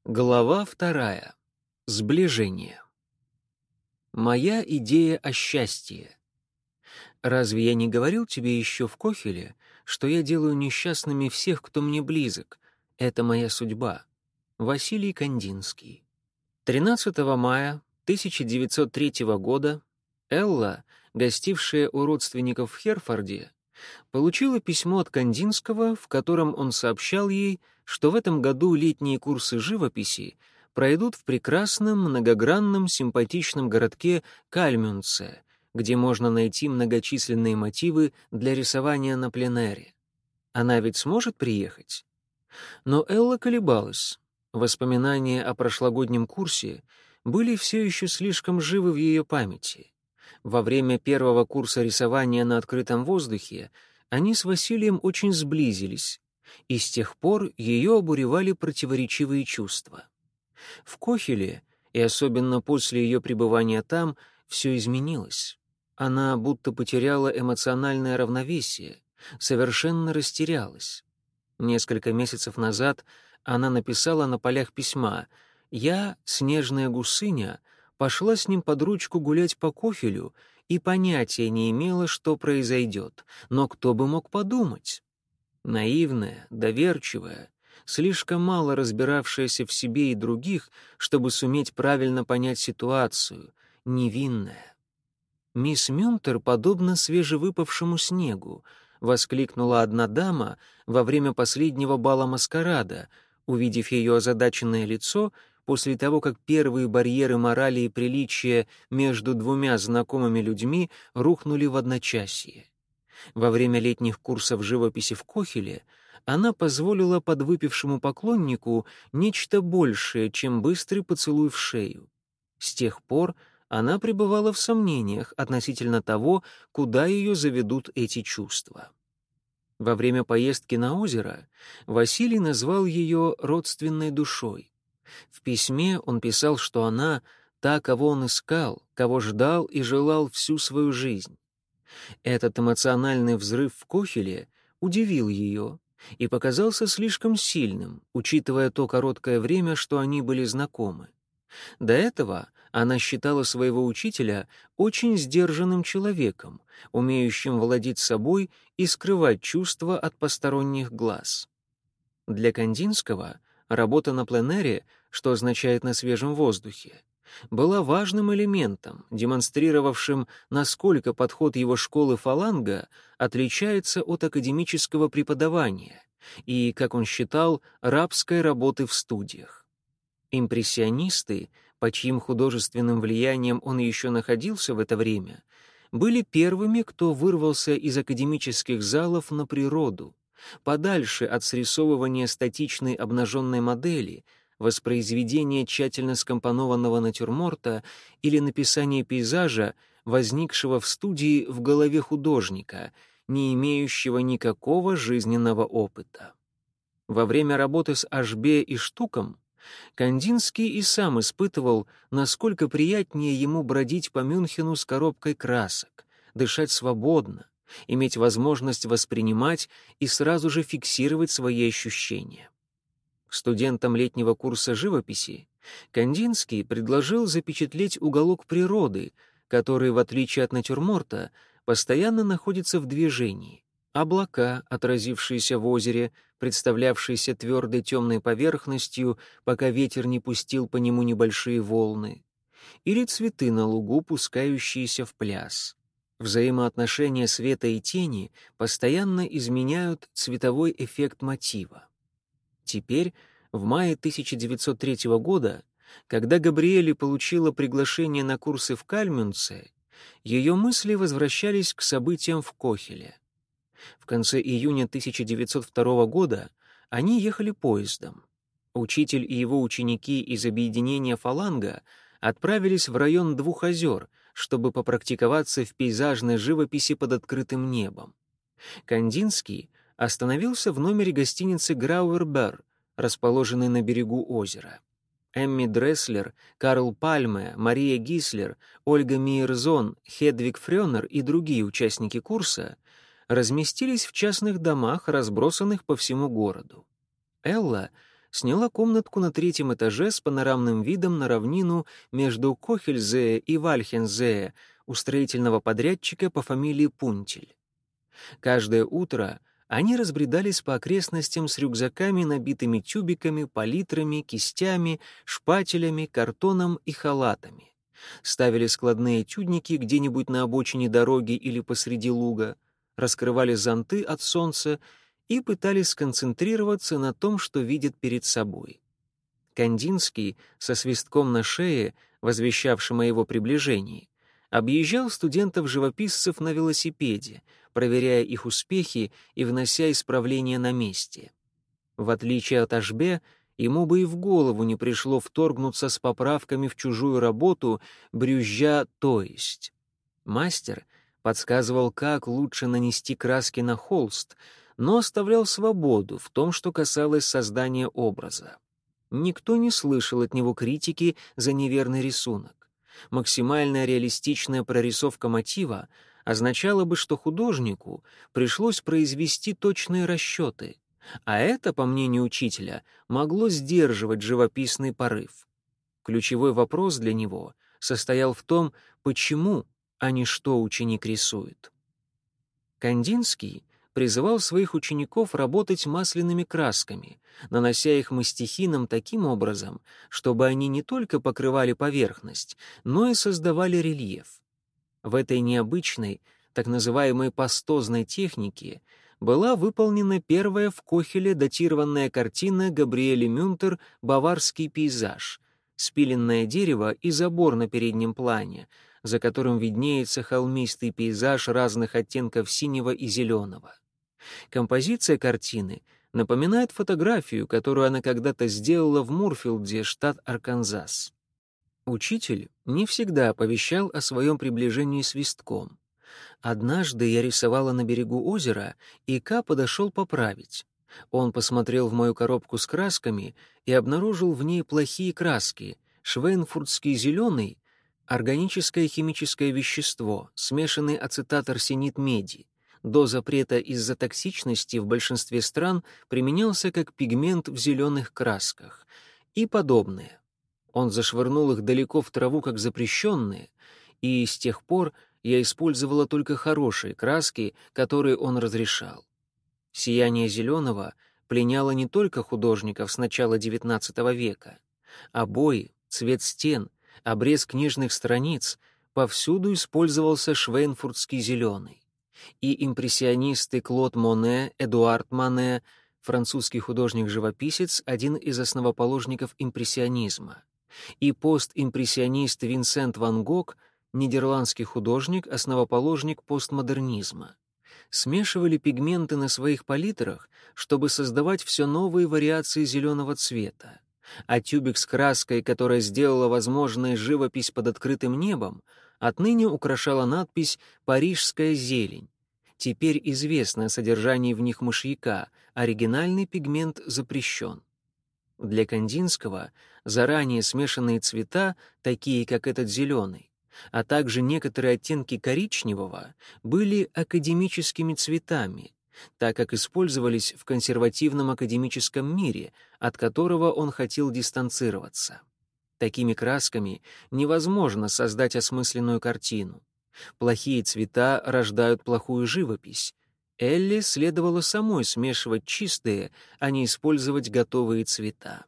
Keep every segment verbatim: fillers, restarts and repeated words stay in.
Глава вторая. Сближение. Моя идея о счастье. Разве я не говорил тебе еще в Кохеле, что я делаю несчастными всех, кто мне близок? Это моя судьба. Василий Кандинский. тринадцатого мая тысяча девятьсот третьего года Элла, гостившая у родственников в Херфорде, получила письмо от Кандинского, в котором он сообщал ей, что в этом году летние курсы живописи пройдут в прекрасном, многогранном, симпатичном городке Кальмюнце, где можно найти многочисленные мотивы для рисования на пленэре. Она ведь сможет приехать? Но Элла колебалась. Воспоминания о прошлогоднем курсе были все еще слишком живы в ее памяти. Во время первого курса рисования на открытом воздухе они с Василием очень сблизились, и с тех пор ее обуревали противоречивые чувства. В Кохеле, и особенно после ее пребывания там, все изменилось. Она будто потеряла эмоциональное равновесие, совершенно растерялась. Несколько месяцев назад она написала на полях письма: «Я, снежная гусыня, пошла с ним под ручку гулять по Кохелю и понятия не имела, что произойдет, но кто бы мог подумать?» Наивная, доверчивая, слишком мало разбиравшаяся в себе и других, чтобы суметь правильно понять ситуацию, невинная. «Мисс Мюнтер подобна свежевыпавшему снегу», — воскликнула одна дама во время последнего бала маскарада, увидев ее озадаченное лицо после того, как первые барьеры морали и приличия между двумя знакомыми людьми рухнули в одночасье. Во время летних курсов живописи в Кохеле она позволила подвыпившему поклоннику нечто большее, чем быстрый поцелуй в шею. С тех пор она пребывала в сомнениях относительно того, куда ее заведут эти чувства. Во время поездки на озеро Василий назвал ее родственной душой. В письме он писал, что она — та, кого он искал, кого ждал и желал всю свою жизнь. Этот эмоциональный взрыв в Кохеле удивил ее и показался слишком сильным, учитывая то короткое время, что они были знакомы. До этого она считала своего учителя очень сдержанным человеком, умеющим владеть собой и скрывать чувства от посторонних глаз. Для Кандинского работа на пленэре, что означает «на свежем воздухе», была важным элементом, демонстрировавшим, насколько подход его школы фаланга отличается от академического преподавания и, как он считал, рабской работы в студиях. Импрессионисты, под чьим художественным влиянием он еще находился в это время, были первыми, кто вырвался из академических залов на природу, подальше от срисовывания статичной обнаженной модели, воспроизведения тщательно скомпонованного натюрморта или написания пейзажа, возникшего в студии в голове художника, не имеющего никакого жизненного опыта. Во время работы с Ашбе и Штуком Кандинский и сам испытывал, насколько приятнее ему бродить по Мюнхену с коробкой красок, дышать свободно, иметь возможность воспринимать и сразу же фиксировать свои ощущения. Студентам летнего курса живописи Кандинский предложил запечатлеть уголок природы, который, в отличие от натюрморта, постоянно находится в движении. Облака, отразившиеся в озере, представлявшиеся твердой темной поверхностью, пока ветер не пустил по нему небольшие волны. Или цветы на лугу, пускающиеся в пляс. Взаимоотношения света и тени постоянно изменяют цветовой эффект мотива. Теперь, в мае тысяча девятьсот третьего года, когда Габриэле получила приглашение на курсы в Кальмюнце, ее мысли возвращались к событиям в Кохеле. В конце июня тысяча девятьсот второго года они ехали поездом. Учитель и его ученики из объединения «Фаланга» отправились в район Двух озер, чтобы попрактиковаться в пейзажной живописи под открытым небом. Кандинский остановился в номере гостиницы «Грауэрбер», расположенной на берегу озера. Эмми Дресслер, Карл Пальме, Мария Гислер, Ольга Мейерзон, Хедвиг Фрёнер и другие участники курса разместились в частных домах, разбросанных по всему городу. Элла сняла комнатку на третьем этаже с панорамным видом на равнину между Кохельзее и Вальхензее у строительного подрядчика по фамилии Пунтель. Каждое утро они разбредались по окрестностям с рюкзаками, набитыми тюбиками, палитрами, кистями, шпателями, картоном и халатами. Ставили складные этюдники где-нибудь на обочине дороги или посреди луга, раскрывали зонты от солнца и пытались сконцентрироваться на том, что видят перед собой. Кандинский, со свистком на шее, возвещавшим о его приближении, объезжал студентов-живописцев на велосипеде, проверяя их успехи и внося исправления на месте. В отличие от Ашбе, ему бы и в голову не пришло вторгнуться с поправками в чужую работу, брюзжа «то есть». Мастер подсказывал, как лучше нанести краски на холст, но оставлял свободу в том, что касалось создания образа. Никто не слышал от него критики за неверный рисунок. Максимальная реалистичная прорисовка мотива означало бы, что художнику пришлось произвести точные расчеты, а это, по мнению учителя, могло сдерживать живописный порыв. Ключевой вопрос для него состоял в том, почему, а не что ученик рисует. Кандинский призывал своих учеников работать масляными красками, нанося их мастихином таким образом, чтобы они не только покрывали поверхность, но и создавали рельеф. В этой необычной, так называемой пастозной технике была выполнена первая в Кохеле датированная картина Габриэля Мюнтер «Баварский пейзаж», спиленное дерево и забор на переднем плане, за которым виднеется холмистый пейзаж разных оттенков синего и зеленого. Композиция картины напоминает фотографию, которую она когда-то сделала в Мурфилде, штат Арканзас. Учитель не всегда оповещал о своем приближении свистком. Однажды я рисовала на берегу озера, и Ка подошел поправить. Он посмотрел в мою коробку с красками и обнаружил в ней плохие краски, швейнфуртский зеленый, органическое химическое вещество, смешанный ацетат-арсенит меди. До запрета из-за токсичности в большинстве стран применялся как пигмент в зеленых красках и подобное. Он зашвырнул их далеко в траву как запрещенные, и с тех пор я использовала только хорошие краски, которые он разрешал. Сияние зеленого пленяло не только художников с начала девятнадцатого века. Обои, цвет стен, обрез книжных страниц — повсюду использовался швейнфуртский зеленый. И импрессионисты Клод Моне, Эдуард Мане, французский художник-живописец, один из основоположников импрессионизма, и постимпрессионист Винсент ван Гог, нидерландский художник, основоположник постмодернизма. Смешивали пигменты на своих палитрах, чтобы создавать все новые вариации зеленого цвета. А тюбик с краской, которая сделала возможной живопись под открытым небом, отныне украшала надпись «Парижская зелень». Теперь известно о содержании в них мышьяка, оригинальный пигмент запрещен. Для Кандинского заранее смешанные цвета, такие как этот зеленый, а также некоторые оттенки коричневого, были академическими цветами, так как использовались в консервативном академическом мире, от которого он хотел дистанцироваться. Такими красками невозможно создать осмысленную картину. Плохие цвета рождают плохую живопись. Элли следовало самой смешивать чистые, а не использовать готовые цвета.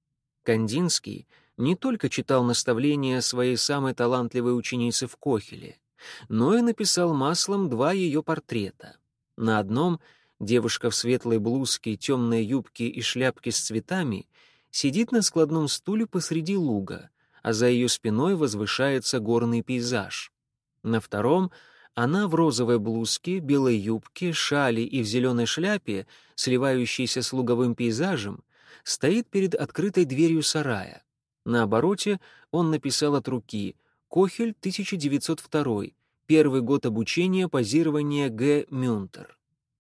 Кандинский не только читал наставления своей самой талантливой ученицы в Кохеле, но и написал маслом два ее портрета. На одном девушка в светлой блузке, темной юбке и шляпке с цветами сидит на складном стуле посреди луга, а за ее спиной возвышается горный пейзаж. На втором она в розовой блузке, белой юбке, шали и в зеленой шляпе, сливающейся с луговым пейзажем, стоит перед открытой дверью сарая. На обороте он написал от руки «Кохель, тысяча девятьсот второй, первый год обучения позирования Г. Мюнтер».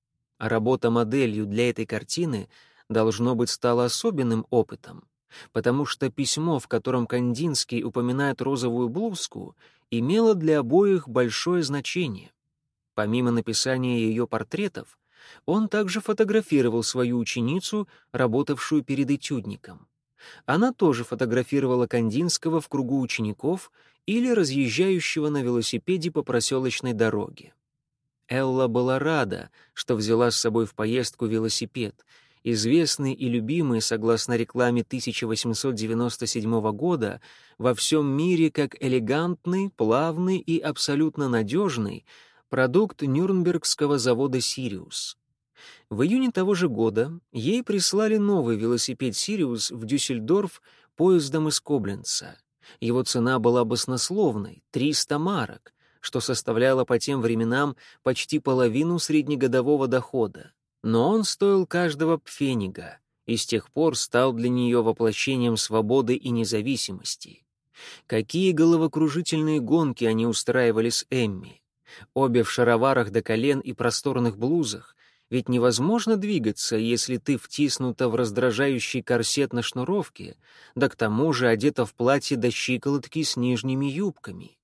А работа моделью для этой картины, должно быть, стала особенным опытом, потому что письмо, в котором Кандинский упоминает розовую блузку, имело для обоих большое значение. Помимо написания ее портретов, Он также фотографировал свою ученицу, работавшую перед этюдником. Она тоже фотографировала Кандинского в кругу учеников или разъезжающего на велосипеде по проселочной дороге. Элла была рада, что взяла с собой в поездку велосипед, известный и любимый, согласно рекламе тысяча восемьсот девяносто седьмого года, во всем мире как элегантный, плавный и абсолютно надежный продукт нюрнбергского завода «Сириус». В июне того же года ей прислали новый велосипед «Сириус» в Дюссельдорф поездом из Кобленца. Его цена была баснословной — триста марок, что составляло по тем временам почти половину среднегодового дохода. Но он стоил каждого пфенига и с тех пор стал для нее воплощением свободы и независимости. Какие головокружительные гонки они устраивали с Эмми. Обе в шароварах до колен и просторных блузах, ведь невозможно двигаться, если ты втиснута в раздражающий корсет на шнуровке, да к тому же одета в платье до щиколотки с нижними юбками.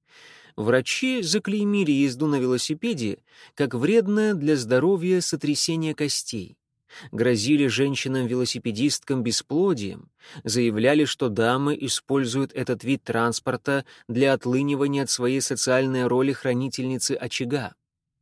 Врачи заклеймили езду на велосипеде как вредное для здоровья сотрясение костей. Грозили женщинам-велосипедисткам бесплодием, заявляли, что дамы используют этот вид транспорта для отлынивания от своей социальной роли хранительницы очага.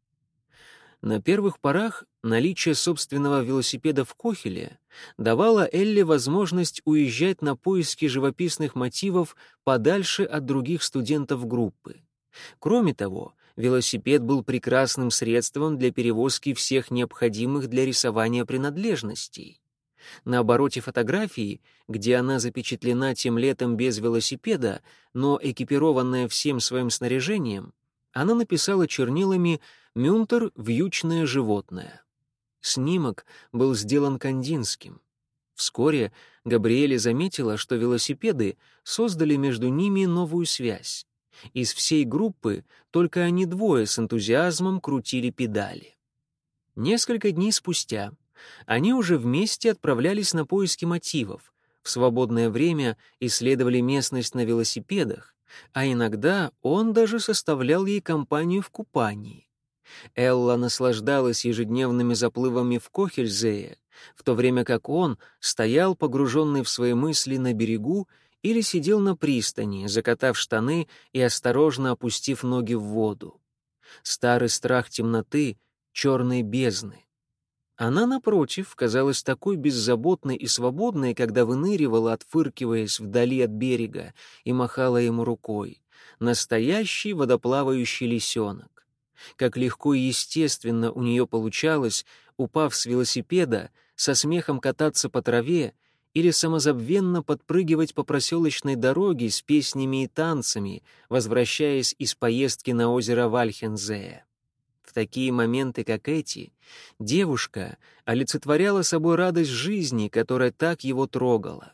На первых порах наличие собственного велосипеда в Кохеле давало Элле возможность уезжать на поиски живописных мотивов подальше от других студентов группы. Кроме того, велосипед был прекрасным средством для перевозки всех необходимых для рисования принадлежностей. На обороте фотографии, где она запечатлена тем летом без велосипеда, но экипированная всем своим снаряжением, она написала чернилами «Мюнтер — вьючное животное». Снимок был сделан Кандинским. Вскоре Габриэле заметила, что велосипеды создали между ними новую связь. Из всей группы только они двое с энтузиазмом крутили педали. Несколько дней спустя они уже вместе отправлялись на поиски мотивов, в свободное время исследовали местность на велосипедах, а иногда он даже составлял ей компанию в купании. Элла наслаждалась ежедневными заплывами в Кохельзее, в то время как он стоял, погруженный в свои мысли, на берегу или сидел на пристани, закатав штаны и осторожно опустив ноги в воду. Старый страх темноты, черной бездны. Она, напротив, казалась такой беззаботной и свободной, когда выныривала, отфыркиваясь вдали от берега, и махала ему рукой. Настоящий водоплавающий лисенок. Как легко и естественно у нее получалось, упав с велосипеда, со смехом кататься по траве или самозабвенно подпрыгивать по проселочной дороге с песнями и танцами, возвращаясь из поездки на озеро Вальхензее. В такие моменты, как эти, девушка олицетворяла собой радость жизни, которая так его трогала.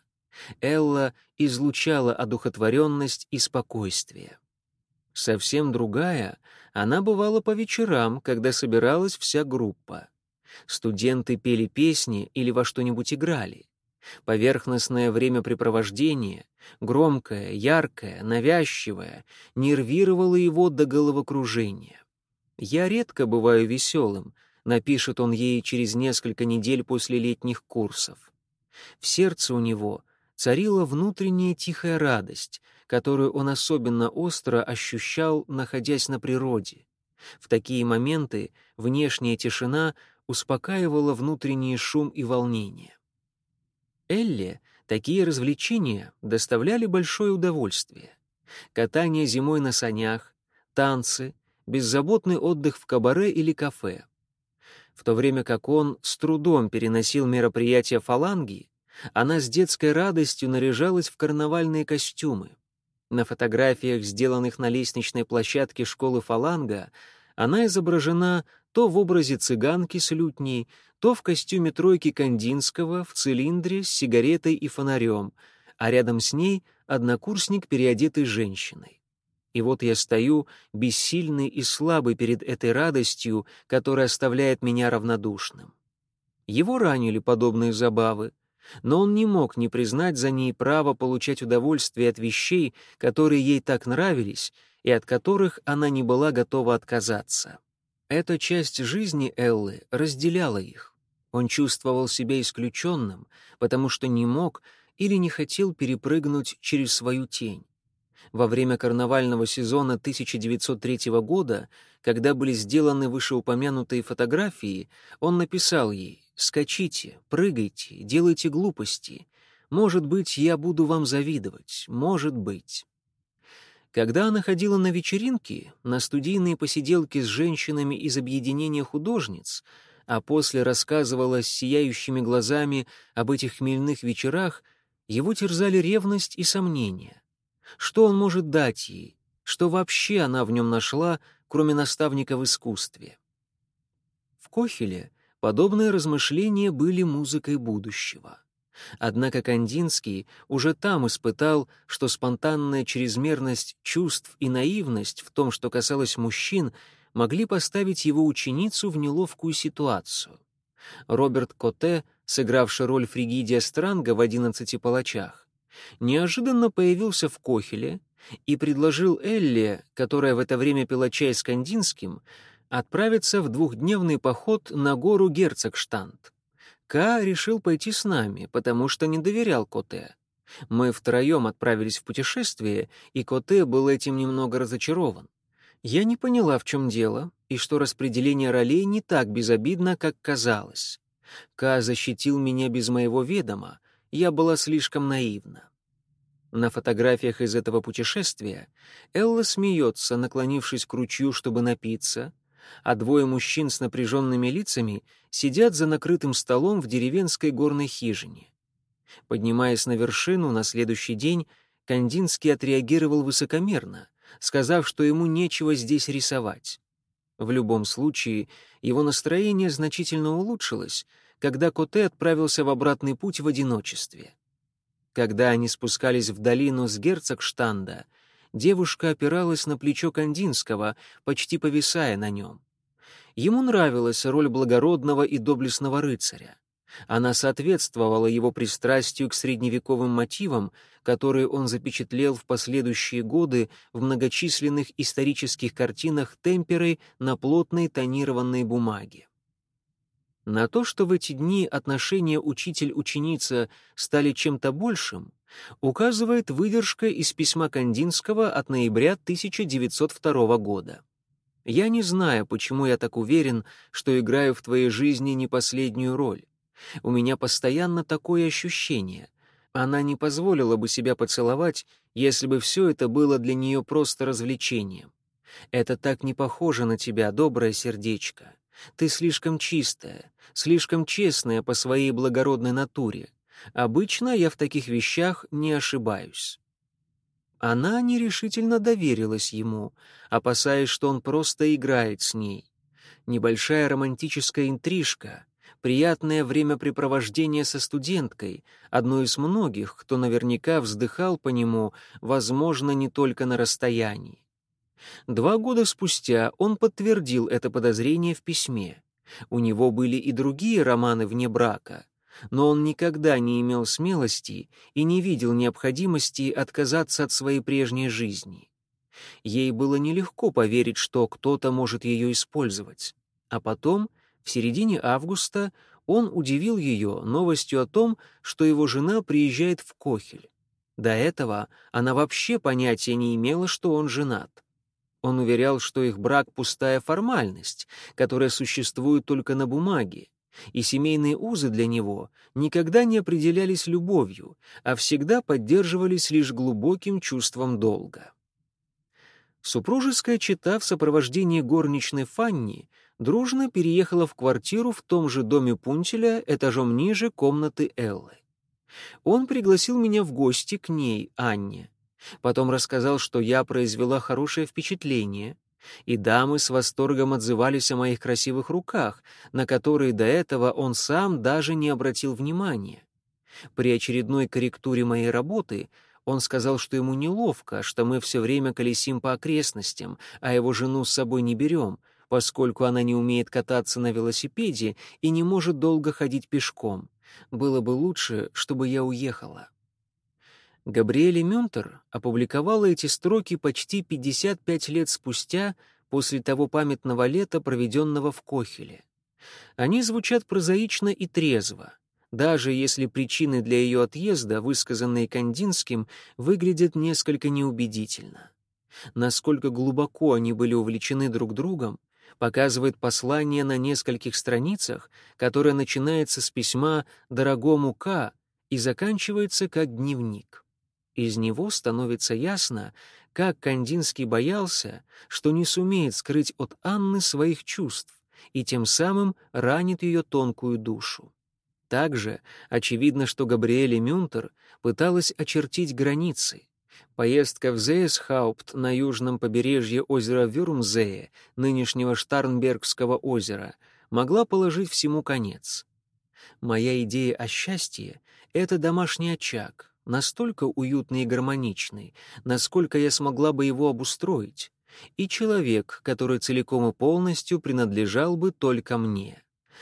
Элла излучала одухотворенность и спокойствие. Совсем другая она бывала по вечерам, когда собиралась вся группа. Студенты пели песни или во что-нибудь играли. Поверхностное времяпрепровождение, громкое, яркое, навязчивое, нервировало его до головокружения. «Я редко бываю веселым», — напишет он ей через несколько недель после летних курсов. В сердце у него царила внутренняя тихая радость, которую он особенно остро ощущал, находясь на природе. В такие моменты внешняя тишина успокаивала внутренний шум и волнение. Элле такие развлечения доставляли большое удовольствие. Катание зимой на санях, танцы, беззаботный отдых в кабаре или кафе. В то время как он с трудом переносил мероприятия фаланги, она с детской радостью наряжалась в карнавальные костюмы. На фотографиях, сделанных на лестничной площадке школы фаланга, она изображена то в образе цыганки с лютней, то в костюме тройки Кандинского в цилиндре с сигаретой и фонарем, а рядом с ней однокурсник, переодетый женщиной. И вот я стою, бессильный и слабый перед этой радостью, которая оставляет меня равнодушным. Его ранили подобные забавы, но он не мог не признать за ней право получать удовольствие от вещей, которые ей так нравились и от которых она не была готова отказаться. Эта часть жизни Эллы разделяла их. Он чувствовал себя исключенным, потому что не мог или не хотел перепрыгнуть через свою тень. Во время карнавального сезона тысяча девятьсот третьего года, когда были сделаны вышеупомянутые фотографии, он написал ей: «Скачите, прыгайте, делайте глупости. Может быть, я буду вам завидовать, может быть». Когда она ходила на вечеринки, на студийные посиделки с женщинами из объединения художниц, а после рассказывала с сияющими глазами об этих хмельных вечерах, его терзали ревность и сомнения. Что он может дать ей? Что вообще она в нем нашла, кроме наставника в искусстве? В Кохеле подобные размышления были музыкой будущего. Однако Кандинский уже там испытал, что спонтанная чрезмерность чувств и наивность в том, что касалось мужчин, могли поставить его ученицу в неловкую ситуацию. Роберт Коте, сыгравший роль Фригидия Странга в «Одиннадцати палачах», неожиданно появился в Кохеле и предложил Элле, которая в это время пила чай с Кандинским, отправиться в двухдневный поход на гору Герцогштадт. Ка решил пойти с нами, потому что не доверял Коте. Мы втроем отправились в путешествие, и Коте был этим немного разочарован. Я не поняла, в чем дело, и что распределение ролей не так безобидно, как казалось. Ка защитил меня без моего ведома, я была слишком наивна. На фотографиях из этого путешествия Элла смеется, наклонившись к ручью, чтобы напиться, а двое мужчин с напряженными лицами сидят за накрытым столом в деревенской горной хижине. Поднимаясь на вершину на следующий день, Кандинский отреагировал высокомерно, сказав, что ему нечего здесь рисовать. В любом случае, его настроение значительно улучшилось, когда Коте отправился в обратный путь в одиночестве. Когда они спускались в долину с Герцогштадта, девушка опиралась на плечо Кандинского, почти повисая на нем. Ему нравилась роль благородного и доблестного рыцаря. Она соответствовала его пристрастию к средневековым мотивам, которые он запечатлел в последующие годы в многочисленных исторических картинах темперой на плотной тонированной бумаге. На то, что в эти дни отношения учитель-ученица стали чем-то большим, указывает выдержка из письма Кандинского от ноября тысяча девятьсот второго года. «Я не знаю, почему я так уверен, что играю в твоей жизни не последнюю роль. У меня постоянно такое ощущение. Она не позволила бы себя поцеловать, если бы все это было для нее просто развлечением. Это так не похоже на тебя, доброе сердечко. Ты слишком чистая, слишком честная по своей благородной натуре. Обычно я в таких вещах не ошибаюсь». Она нерешительно доверилась ему, опасаясь, что он просто играет с ней. Небольшая романтическая интрижка, приятное времяпрепровождение со студенткой, одно из многих, кто наверняка вздыхал по нему, возможно, не только на расстоянии. Два года спустя он подтвердил это подозрение в письме. У него были и другие романы вне брака, но он никогда не имел смелости и не видел необходимости отказаться от своей прежней жизни. Ей было нелегко поверить, что кто-то может ее использовать. А потом, в середине августа, он удивил ее новостью о том, что его жена приезжает в Кохель. До этого она вообще понятия не имела, что он женат. Он уверял, что их брак — пустая формальность, которая существует только на бумаге, и семейные узы для него никогда не определялись любовью, а всегда поддерживались лишь глубоким чувством долга. Супружеская чета в сопровождении горничной Фанни дружно переехала в квартиру в том же доме Пунтеля, этажом ниже комнаты Эллы. Он пригласил меня в гости к ней, Анне. Потом рассказал, что я произвела хорошее впечатление, и дамы с восторгом отзывались о моих красивых руках, на которые до этого он сам даже не обратил внимания. При очередной корректуре моей работы он сказал, что ему неловко, что мы все время колесим по окрестностям, а его жену с собой не берем, поскольку она не умеет кататься на велосипеде и не может долго ходить пешком. Было бы лучше, чтобы я уехала. Габриэле Мюнтер опубликовала эти строки почти пятьдесят пять лет спустя, после того памятного лета, проведенного в Кохеле. Они звучат прозаично и трезво, даже если причины для ее отъезда, высказанные Кандинским, выглядят несколько неубедительно. Насколько глубоко они были увлечены друг другом, показывает послание на нескольких страницах, которое начинается с письма «Дорогому К» и заканчивается как дневник. Из него становится ясно, как Кандинский боялся, что не сумеет скрыть от Анны своих чувств и тем самым ранит ее тонкую душу. Также очевидно, что Габриэле Мюнтер пыталась очертить границы. Поездка в Зеесхаупт на южном побережье озера Вюрмзее, нынешнего Штарнбергского озера, могла положить всему конец. Моя идея о счастье — это домашний очаг, настолько уютный и гармоничный, насколько я смогла бы его обустроить, и человек, который целиком и полностью принадлежал бы только мне.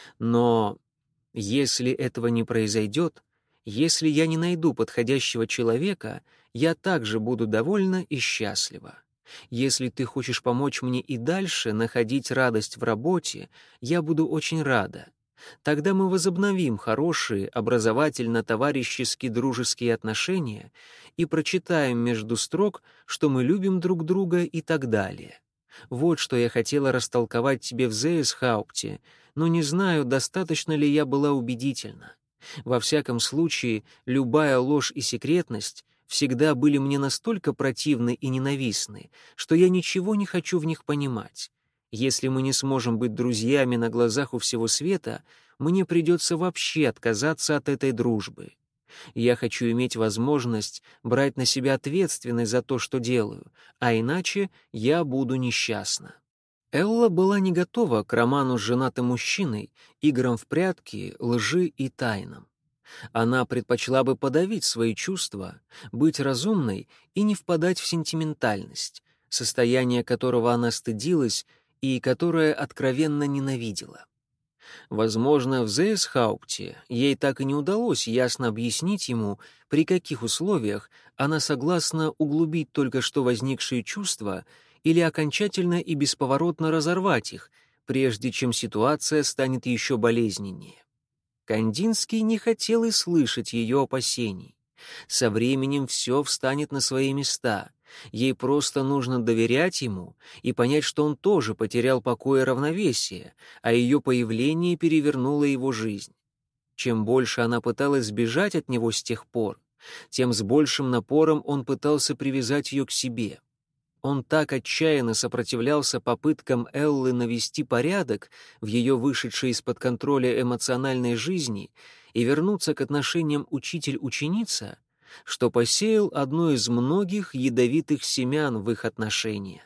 Но если этого не произойдет, если я не найду подходящего человека, я также буду довольна и счастлива. Если ты хочешь помочь мне и дальше находить радость в работе, я буду очень рада. Тогда мы возобновим хорошие, образовательно-товарищеские дружеские отношения и прочитаем между строк, что мы любим друг друга и так далее. Вот что я хотела растолковать тебе в Зеесхаупте, но не знаю, достаточно ли я была убедительна. Во всяком случае, любая ложь и секретность всегда были мне настолько противны и ненавистны, что я ничего не хочу в них понимать. Если мы не сможем быть друзьями на глазах у всего света, мне придется вообще отказаться от этой дружбы. Я хочу иметь возможность брать на себя ответственность за то, что делаю, а иначе я буду несчастна. Элла была не готова к роману с женатым мужчиной, играм в прятки, лжи и тайнам. Она предпочла бы подавить свои чувства, быть разумной и не впадать в сентиментальность, состояние которого она стыдилась и которое откровенно ненавидела. Возможно, в Зеесхаупте ей так и не удалось ясно объяснить ему, при каких условиях она согласна углубить только что возникшие чувства или окончательно и бесповоротно разорвать их, прежде чем ситуация станет еще болезненнее. Кандинский не хотел и слышать ее опасений. Со временем все встанет на свои места. Ей просто нужно доверять ему и понять, что он тоже потерял покой и равновесие, а ее появление перевернуло его жизнь. Чем больше она пыталась сбежать от него с тех пор, тем с большим напором он пытался привязать ее к себе. Он так отчаянно сопротивлялся попыткам Эллы навести порядок в ее вышедшей из-под контроля эмоциональной жизни и вернуться к отношениям учитель-ученица, что посеял одно из многих ядовитых семян в их отношениях.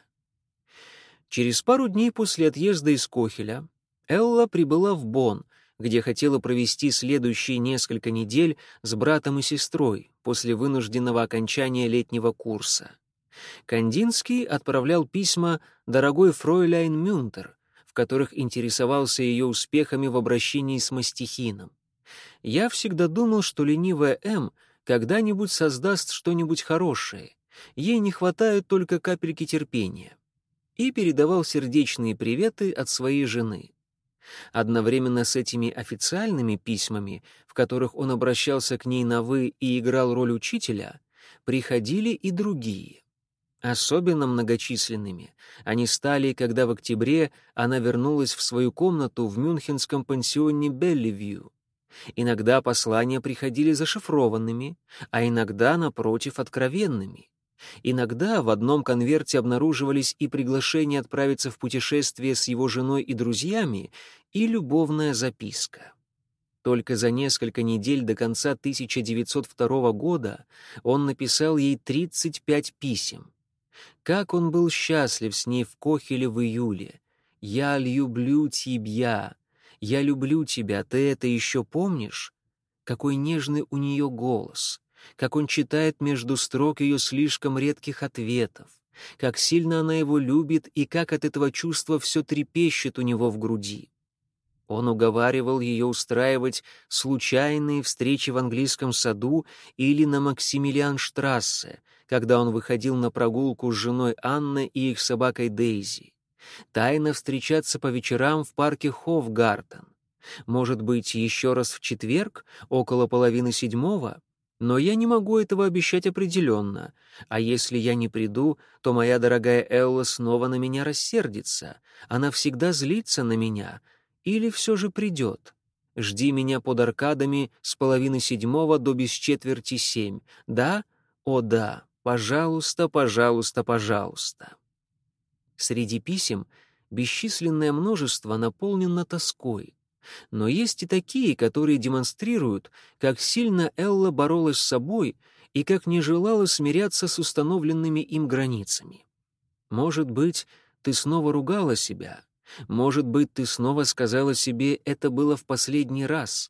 Через пару дней после отъезда из Кохеля Элла прибыла в Бонн, где хотела провести следующие несколько недель с братом и сестрой после вынужденного окончания летнего курса. Кандинский отправлял письма «Дорогой фройляйн Мюнтер», в которых интересовался ее успехами в обращении с мастихином. Я всегда думал, что ленивая М когда-нибудь создаст что-нибудь хорошее, ей не хватает только капельки терпения. И передавал сердечные приветы от своей жены. Одновременно с этими официальными письмами, в которых он обращался к ней на «вы» и играл роль учителя, приходили и другие. Особенно многочисленными они стали, когда в октябре она вернулась в свою комнату в мюнхенском пансионе Белливью. Иногда послания приходили зашифрованными, а иногда, напротив, откровенными. Иногда в одном конверте обнаруживались и приглашения отправиться в путешествие с его женой и друзьями, и любовная записка. Только за несколько недель до конца тысяча девятьсот второго года он написал ей тридцать пять писем. Как он был счастлив с ней в Кохеле в июле. «Я люблю тебя», «Я люблю тебя, ты это еще помнишь?» Какой нежный у нее голос, как он читает между строк ее слишком редких ответов, как сильно она его любит и как от этого чувства все трепещет у него в груди. Он уговаривал ее устраивать случайные встречи в английском саду или на Максимилианштрассе, когда он выходил на прогулку с женой Анной и их собакой Дейзи. тайно встречаться по вечерам в парке Хофгартен. Может быть, еще раз в четверг, около половины седьмого? Но я не могу этого обещать определенно. А если я не приду, то моя дорогая Элла снова на меня рассердится. Она всегда злится на меня. Или все же придет. Жди меня под аркадами с половины седьмого до без четверти семь. Да? О да. Пожалуйста, пожалуйста, пожалуйста. Среди писем бесчисленное множество наполнено тоской. Но есть и такие, которые демонстрируют, как сильно Элла боролась с собой и как не желала смиряться с установленными им границами. Может быть, ты снова ругала себя. Может быть, ты снова сказала себе «это было в последний раз».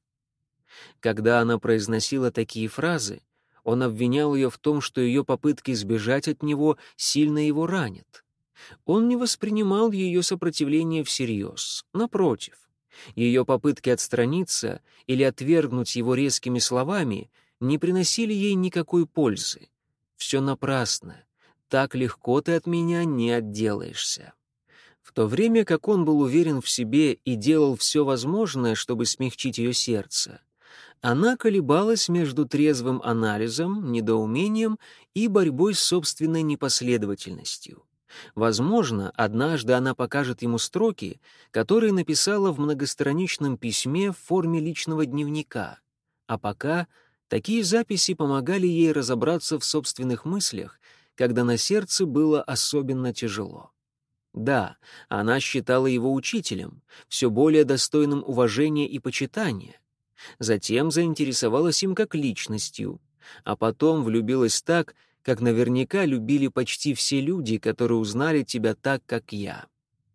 Когда она произносила такие фразы, он обвинял ее в том, что ее попытки сбежать от него сильно его ранят. Он не воспринимал ее сопротивление всерьез. Напротив, ее попытки отстраниться или отвергнуть его резкими словами не приносили ей никакой пользы. «Все напрасно. Так легко ты от меня не отделаешься». В то время как он был уверен в себе и делал все возможное, чтобы смягчить ее сердце, она колебалась между трезвым анализом, недоумением и борьбой с собственной непоследовательностью. Возможно, однажды она покажет ему строки, которые написала в многостраничном письме в форме личного дневника. А пока такие записи помогали ей разобраться в собственных мыслях, когда на сердце было особенно тяжело. Да, она считала его учителем, все более достойным уважения и почитания. Затем заинтересовалась им как личностью, а потом влюбилась так, как наверняка любили почти все люди, которые узнали тебя так, как я.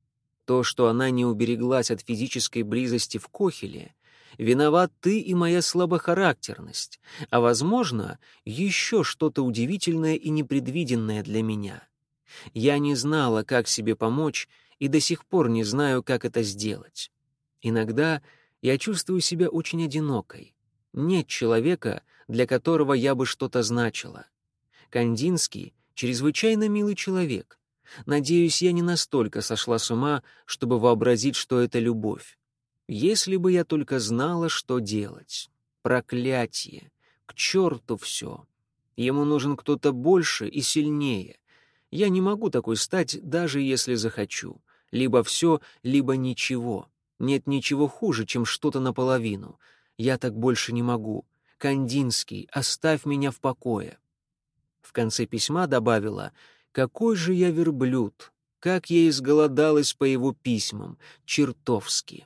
То, что она не убереглась от физической близости в Кохеле, виноват ты и моя слабохарактерность, а, возможно, еще что-то удивительное и непредвиденное для меня. Я не знала, как себе помочь, и до сих пор не знаю, как это сделать. Иногда я чувствую себя очень одинокой. Нет человека, для которого я бы что-то значила. Кандинский — чрезвычайно милый человек. Надеюсь, я не настолько сошла с ума, чтобы вообразить, что это любовь. Если бы я только знала, что делать. Проклятие! К черту все! Ему нужен кто-то больше и сильнее. Я не могу такой стать, даже если захочу. Либо все, либо ничего. Нет ничего хуже, чем что-то наполовину. Я так больше не могу. Кандинский, оставь меня в покое. В конце письма добавила: «Какой же я верблюд! Как я изголодалась по его письмам! Чертовски!»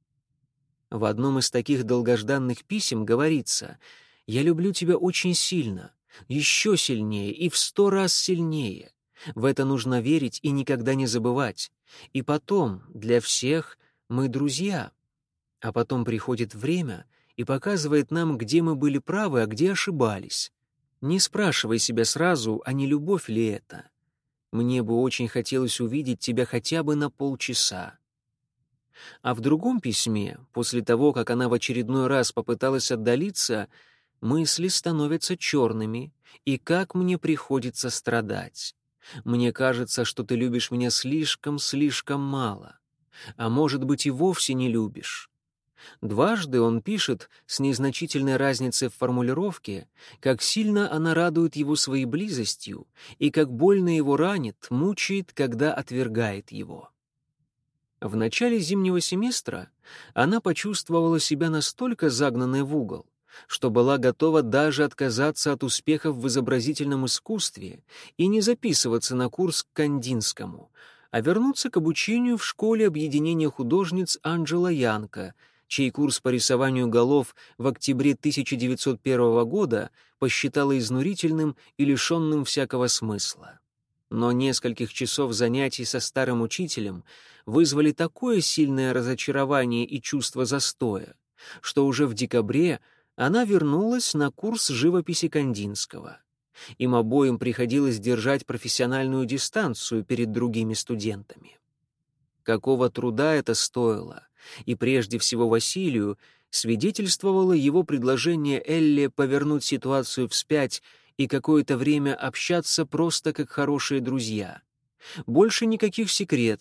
В одном из таких долгожданных писем говорится: «Я люблю тебя очень сильно, еще сильнее и в сто раз сильнее. В это нужно верить и никогда не забывать. И потом, для всех мы друзья». А потом приходит время и показывает нам, где мы были правы, а где ошибались. Не спрашивай себя сразу, а не любовь ли это. Мне бы очень хотелось увидеть тебя хотя бы на полчаса. А в другом письме, после того, как она в очередной раз попыталась отдалиться, мысли становятся черными, и как мне приходится страдать. Мне кажется, что ты любишь меня слишком-слишком мало. А может быть, и вовсе не любишь. Дважды он пишет с незначительной разницей в формулировке, как сильно она радует его своей близостью и как больно его ранит, мучает, когда отвергает его. В начале зимнего семестра она почувствовала себя настолько загнанной в угол, что была готова даже отказаться от успехов в изобразительном искусстве и не записываться на курс к Кандинскому, а вернуться к обучению в школе объединения художниц Анджела Янко, чей курс по рисованию голов в октябре тысяча девятьсот первого года посчитала изнурительным и лишенным всякого смысла. Но нескольких часов занятий со старым учителем вызвали такое сильное разочарование и чувство застоя, что уже в декабре она вернулась на курс живописи Кандинского. Им обоим приходилось держать профессиональную дистанцию перед другими студентами. Какого труда это стоило, и прежде всего Василию, свидетельствовало его предложение Элле повернуть ситуацию вспять и какое-то время общаться просто как хорошие друзья. Больше никаких секретов,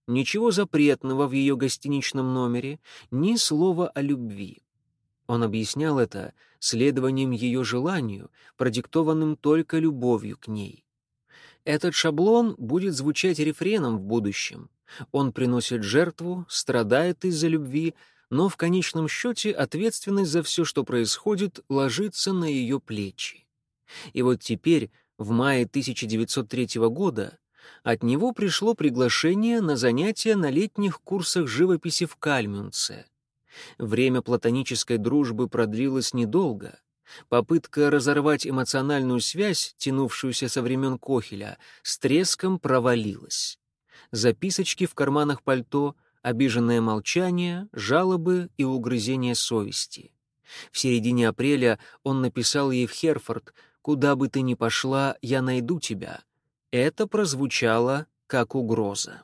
ничего запретного в ее гостиничном номере, ни слова о любви. Он объяснял это следованием ее желанию, продиктованным только любовью к ней. Этот шаблон будет звучать рефреном в будущем. Он приносит жертву, страдает из-за любви, но в конечном счете ответственность за все, что происходит, ложится на ее плечи. И вот теперь, в мае тысяча девятьсот третьего года, от него пришло приглашение на занятия на летних курсах живописи в Кальмюнце. Время платонической дружбы продлилось недолго. Попытка разорвать эмоциональную связь, тянувшуюся со времен Кохеля, с треском провалилась. Записочки в карманах пальто, обиженное молчание, жалобы и угрызения совести. В середине апреля он написал ей в Херфорд: «Куда бы ты ни пошла, я найду тебя». Это прозвучало как угроза.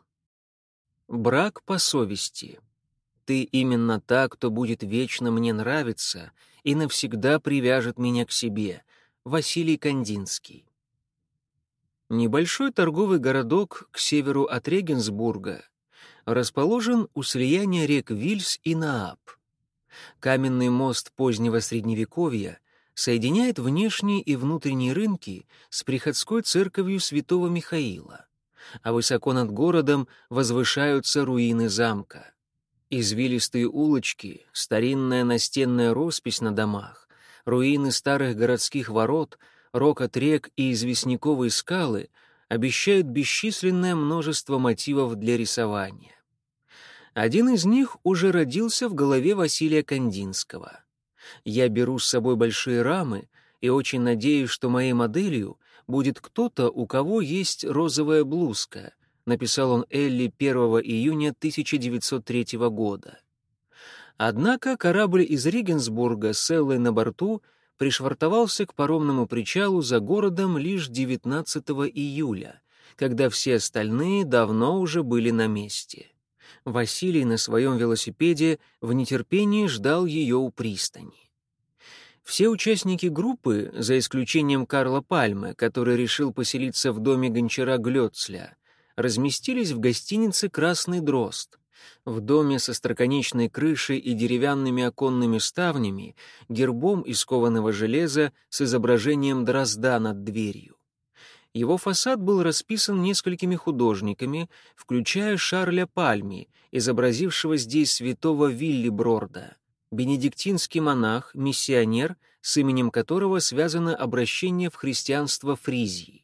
Брак по совести. Ты именно та, кто будет вечно мне нравиться и навсегда привяжет меня к себе. Василий Кандинский. Небольшой торговый городок к северу от Регенсбурга расположен у слияния рек Вильс и Нааб. Каменный мост позднего Средневековья соединяет внешние и внутренние рынки с приходской церковью святого Михаила, а высоко над городом возвышаются руины замка. Извилистые улочки, старинная настенная роспись на домах, руины старых городских ворот, рокот рек и известняковые скалы обещают бесчисленное множество мотивов для рисования. Один из них уже родился в голове Василия Кандинского. Я беру с собой большие рамы и очень надеюсь, что моей моделью будет кто-то, у кого есть розовая блузка, написал он Элли первого июня тысяча девятьсот третьего года. Однако корабль из Регенсбурга с Эллой на борту пришвартовался к паромному причалу за городом лишь девятнадцатого июля, когда все остальные давно уже были на месте. Василий на своем велосипеде в нетерпении ждал ее у пристани. Все участники группы, за исключением Карла Пальме, который решил поселиться в доме гончара Глёцля, разместились в гостинице «Красный дрозд». В доме со остроконечной крышей и деревянными оконными ставнями, гербом из кованого железа с изображением дрозда над дверью. Его фасад был расписан несколькими художниками, включая Шарля Пальми, изобразившего здесь святого Виллиброрда, бенедиктинский монах, миссионер, с именем которого связано обращение в христианство Фризии.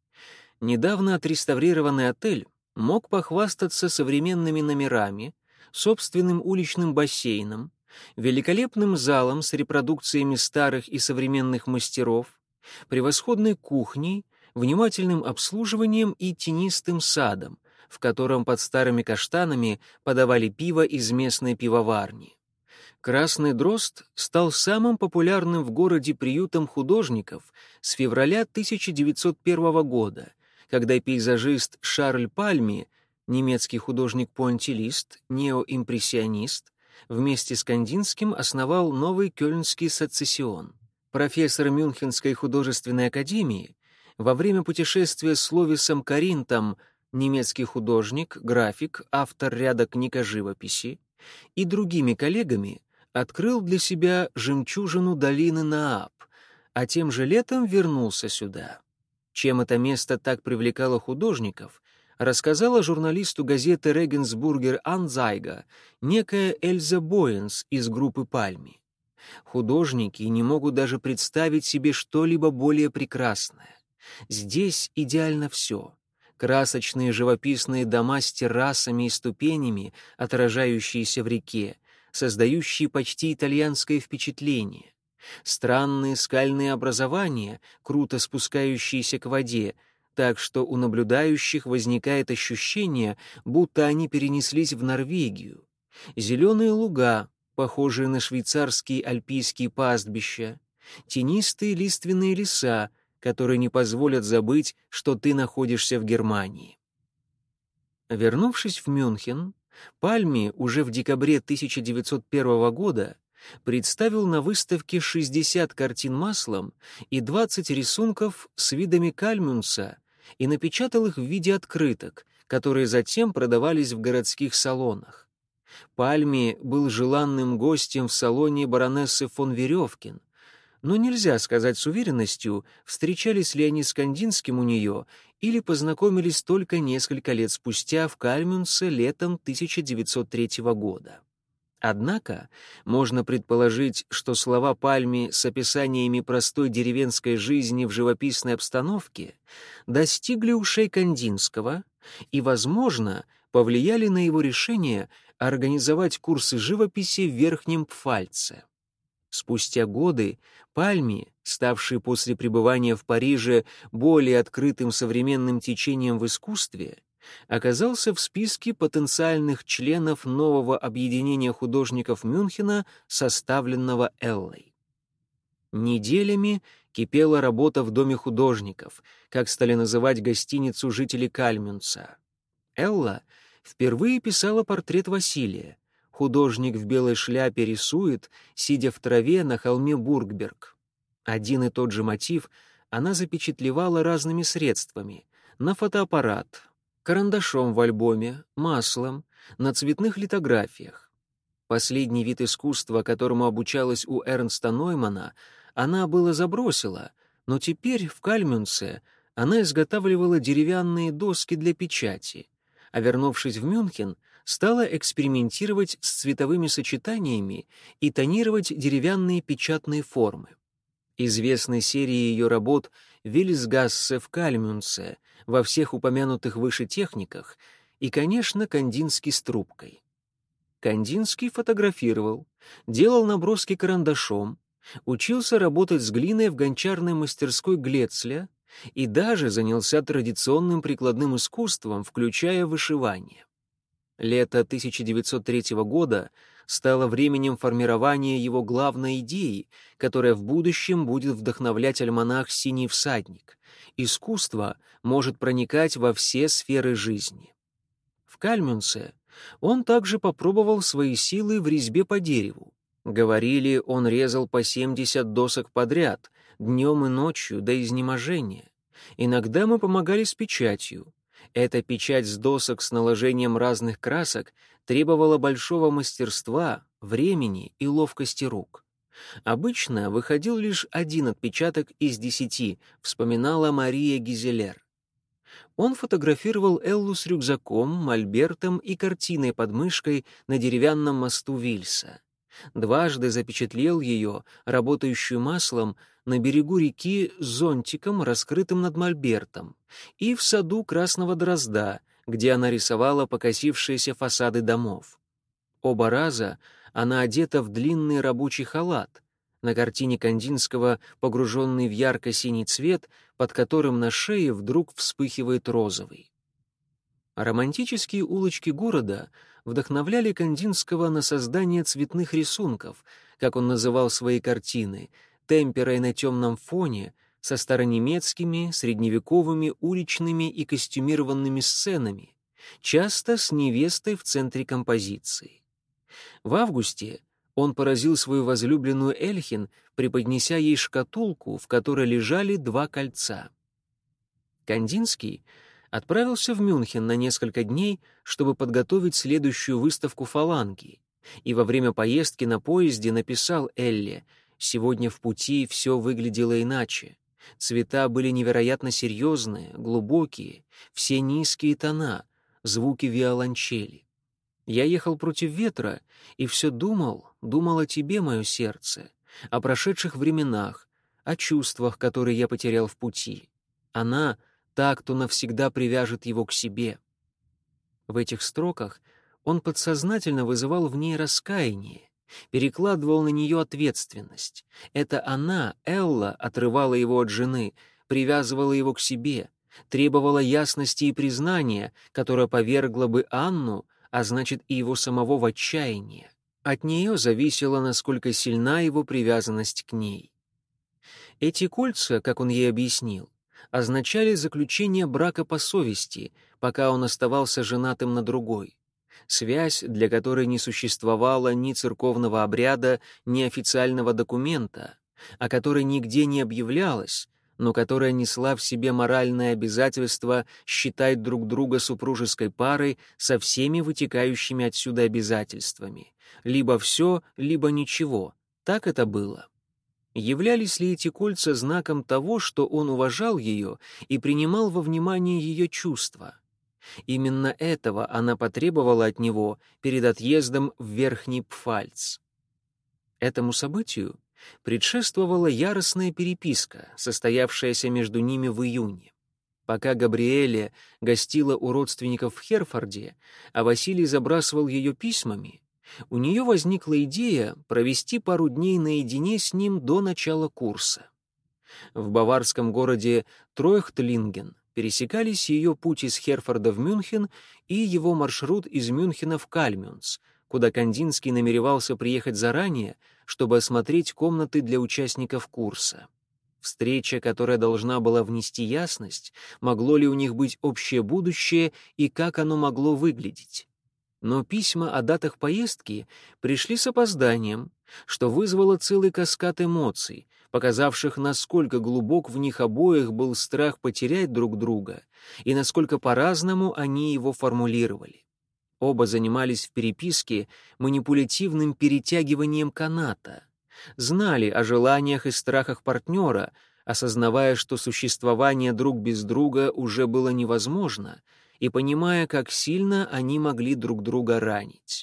Недавно отреставрированный отель мог похвастаться современными номерами, собственным уличным бассейном, великолепным залом с репродукциями старых и современных мастеров, превосходной кухней, внимательным обслуживанием и тенистым садом, в котором под старыми каштанами подавали пиво из местной пивоварни. «Красный дрозд» стал самым популярным в городе приютом художников с февраля тысяча девятьсот первого года, когда пейзажист Шарль Пальми, немецкий художник-пуантилист, неоимпрессионист, вместе с Кандинским основал новый кёльнский сецессион. Профессор Мюнхенской художественной академии во время путешествия с Ловисом Каринтом, немецкий художник, график, автор ряда книг о живописи, и другими коллегами открыл для себя жемчужину долины Нааб, а тем же летом вернулся сюда. Чем это место так привлекало художников, рассказала журналисту газеты «Регенсбургер Анзайга» некая Эльза Боенс из группы Пальми. Художники не могут даже представить себе что-либо более прекрасное. Здесь идеально все. Красочные живописные дома с террасами и ступенями, отражающиеся в реке, создающие почти итальянское впечатление. Странные скальные образования, круто спускающиеся к воде, так что у наблюдающих возникает ощущение, будто они перенеслись в Норвегию. Зеленые луга, похожие на швейцарские альпийские пастбища, тенистые лиственные леса, которые не позволят забыть, что ты находишься в Германии. Вернувшись в Мюнхен, Пальми уже в декабре тысяча девятьсот первого года представил на выставке шестьдесят картин маслом и двадцать рисунков с видами Кальмюнца и напечатал их в виде открыток, которые затем продавались в городских салонах. Пальми был желанным гостем в салоне баронессы фон Веревкин, но нельзя сказать с уверенностью, встречались ли они с Кандинским у нее или познакомились только несколько лет спустя в Кальмюнце летом тысяча девятьсот третьего года. Однако можно предположить, что слова Пальми с описаниями простой деревенской жизни в живописной обстановке достигли ушей Кандинского и, возможно, повлияли на его решение организовать курсы живописи в Верхнем Пфальце. Спустя годы Пальми, ставший после пребывания в Париже более открытым современным течением в искусстве, оказался в списке потенциальных членов нового объединения художников Мюнхена, составленного Эллой. Неделями кипела работа в Доме художников, как стали называть гостиницу жители Кальмюнца. Элла впервые писала портрет Василия. Художник в белой шляпе рисует, сидя в траве на холме Бургберг. Один и тот же мотив она запечатлевала разными средствами: на фотоаппарат, карандашом в альбоме, маслом, на цветных литографиях. Последний вид искусства, которому обучалась у Эрнста Ноймана, она было забросила, но теперь в Кальмюнце она изготавливала деревянные доски для печати, а, вернувшись в Мюнхен, стала экспериментировать с цветовыми сочетаниями и тонировать деревянные печатные формы. Известной серии ее работ «Вильсгассе» в Кальмюнце, во всех упомянутых выше техниках и, конечно, Кандинский с трубкой. Кандинский фотографировал, делал наброски карандашом, учился работать с глиной в гончарной мастерской Глецля и даже занялся традиционным прикладным искусством, включая вышивание. Лето тысяча девятьсот третьего года стало временем формирования его главной идеи, которая в будущем будет вдохновлять альманах «Синий всадник». Искусство может проникать во все сферы жизни. В Кальмюнце он также попробовал свои силы в резьбе по дереву. Говорили, он резал по семьдесят досок подряд, днем и ночью, до изнеможения. Иногда мы помогали с печатью. Эта печать с досок с наложением разных красок требовала большого мастерства, времени и ловкости рук. Обычно выходил лишь один отпечаток из десяти, вспоминала Мария Гизелер. Он фотографировал Эллу с рюкзаком, мольбертом и картиной под мышкой на деревянном мосту Вильса. Дважды запечатлел ее, работающую маслом, на берегу реки с зонтиком, раскрытым над мольбертом, и в саду Красного Дрозда, где она рисовала покосившиеся фасады домов. Оба раза она одета в длинный рабочий халат. На картине Кандинского погруженный в ярко-синий цвет, под которым на шее вдруг вспыхивает розовый. Романтические улочки города вдохновляли Кандинского на создание цветных рисунков, как он называл свои картины, темперой на темном фоне, со старонемецкими, средневековыми, уличными и костюмированными сценами, часто с невестой в центре композиции. В августе он поразил свою возлюбленную Эльхин, преподнеся ей шкатулку, в которой лежали два кольца. Кандинский отправился в Мюнхен на несколько дней, чтобы подготовить следующую выставку фаланги, и во время поездки на поезде написал Элле: «Сегодня в пути все выглядело иначе. Цвета были невероятно серьезные, глубокие, все низкие тона, звуки виолончели. Я ехал против ветра и все думал, думал о тебе, мое сердце, о прошедших временах, о чувствах, которые я потерял в пути. Она — та, кто навсегда привяжет его к себе». В этих строках он подсознательно вызывал в ней раскаяние, перекладывал на нее ответственность. Это она, Элла, отрывала его от жены, привязывала его к себе, требовала ясности и признания, которое повергло бы Анну, а значит и его самого, в отчаяние. От нее зависело, насколько сильна его привязанность к ней. Эти кольца, как он ей объяснил, означали заключение брака по совести, пока он оставался женатым на другой. Связь, для которой не существовало ни церковного обряда, ни официального документа, о которой нигде не объявлялось, но которая несла в себе моральное обязательство считать друг друга супружеской парой со всеми вытекающими отсюда обязательствами. Либо все, либо ничего. Так это было. Являлись ли эти кольца знаком того, что он уважал ее и принимал во внимание ее чувства? Именно этого она потребовала от него перед отъездом в Верхний Пфальц. Этому событию предшествовала яростная переписка, состоявшаяся между ними в июне. Пока Габриэле гостила у родственников в Херфорде, а Василий забрасывал ее письмами, у нее возникла идея провести пару дней наедине с ним до начала курса. В баварском городе Тройхтлинген пересекались ее путь из Херфорда в Мюнхен и его маршрут из Мюнхена в Кальмюнц, куда Кандинский намеревался приехать заранее, чтобы осмотреть комнаты для участников курса. Встреча, которая должна была внести ясность, могло ли у них быть общее будущее и как оно могло выглядеть. Но письма о датах поездки пришли с опозданием, что вызвало целый каскад эмоций, показавших, насколько глубок в них обоих был страх потерять друг друга и насколько по-разному они его формулировали. Оба занимались в переписке манипулятивным перетягиванием каната, знали о желаниях и страхах партнера, осознавая, что существование друг без друга уже было невозможно, и понимая, как сильно они могли друг друга ранить.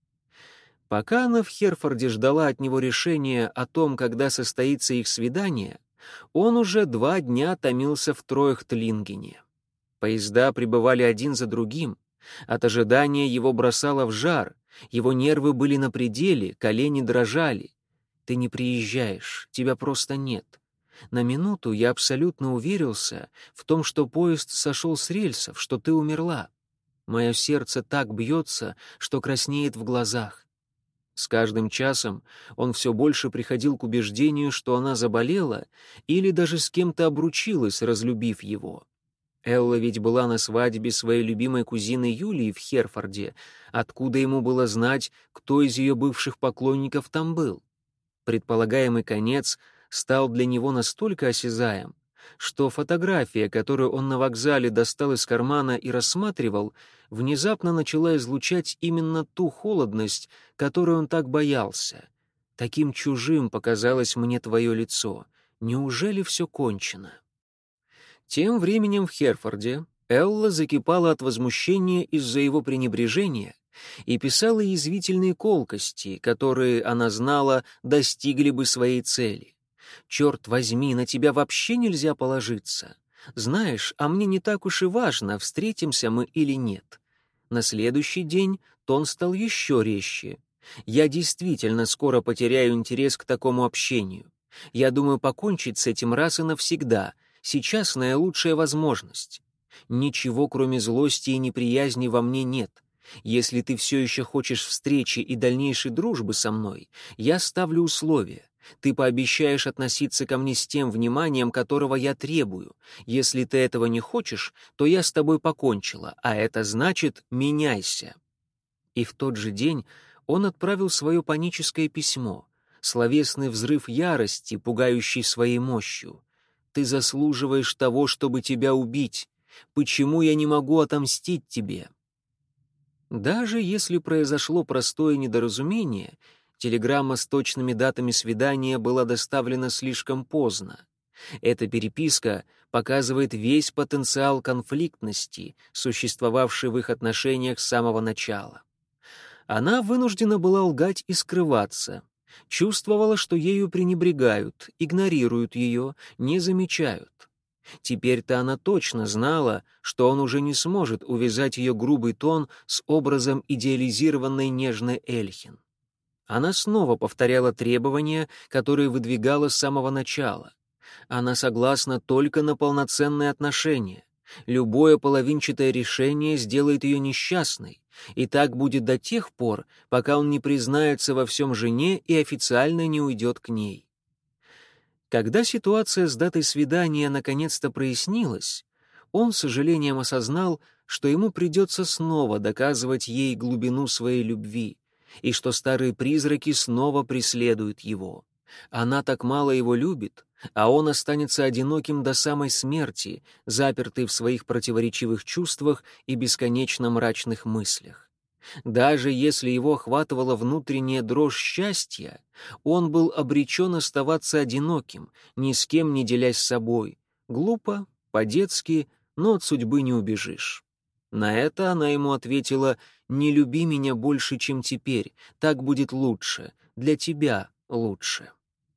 Пока она в Херфорде ждала от него решения о том, когда состоится их свидание, он уже два дня томился в Тройхтлингене. Поезда прибывали один за другим. От ожидания его бросало в жар, его нервы были на пределе, колени дрожали. «Ты не приезжаешь, тебя просто нет». На минуту я абсолютно уверился в том, что поезд сошел с рельсов, что ты умерла. Мое сердце так бьется, что краснеет в глазах. С каждым часом он все больше приходил к убеждению, что она заболела или даже с кем-то обручилась, разлюбив его. Элла ведь была на свадьбе своей любимой кузины Юлии в Херфорде, откуда ему было знать, кто из ее бывших поклонников там был. Предполагаемый конец стал для него настолько осязаем, что фотография, которую он на вокзале достал из кармана и рассматривал, внезапно начала излучать именно ту холодность, которой он так боялся. Таким чужим показалось мне твое лицо. Неужели все кончено? Тем временем в Херфорде Элла закипала от возмущения из-за его пренебрежения и писала язвительные колкости, которые, она знала, достигли бы своей цели. «Черт возьми, на тебя вообще нельзя положиться. Знаешь, а мне не так уж и важно, встретимся мы или нет». На следующий день тон стал еще резче. «Я действительно скоро потеряю интерес к такому общению. Я думаю покончить с этим раз и навсегда. Сейчас наилучшая возможность. Ничего, кроме злости и неприязни, во мне нет. Если ты все еще хочешь встречи и дальнейшей дружбы со мной, я ставлю условия. Ты пообещаешь относиться ко мне с тем вниманием, которого я требую. Если ты этого не хочешь, то я с тобой покончила, а это значит «меняйся». И в тот же день он отправил свое паническое письмо, словесный взрыв ярости, пугающий своей мощью. «Ты заслуживаешь того, чтобы тебя убить. Почему я не могу отомстить тебе?» Даже если произошло простое недоразумение, телеграмма с точными датами свидания была доставлена слишком поздно. Эта переписка показывает весь потенциал конфликтности, существовавший в их отношениях с самого начала. Она вынуждена была лгать и скрываться, чувствовала, что ею пренебрегают, игнорируют ее, не замечают. Теперь-то она точно знала, что он уже не сможет увязать ее грубый тон с образом идеализированной нежной Эльхин. Она снова повторяла требования, которые выдвигала с самого начала. Она согласна только на полноценные отношения. Любое половинчатое решение сделает ее несчастной, и так будет до тех пор, пока он не признается во всем жене и официально не уйдет к ней. Когда ситуация с датой свидания наконец-то прояснилась, он с сожалением осознал, что ему придется снова доказывать ей глубину своей любви, и что старые призраки снова преследуют его. Она так мало его любит, а он останется одиноким до самой смерти, запертый в своих противоречивых чувствах и бесконечно мрачных мыслях. Даже если его охватывала внутренняя дрожь счастья, он был обречен оставаться одиноким, ни с кем не делясь собой. Глупо, по-детски, но от судьбы не убежишь. На это она ему ответила: «Не люби меня больше, чем теперь, так будет лучше, для тебя лучше».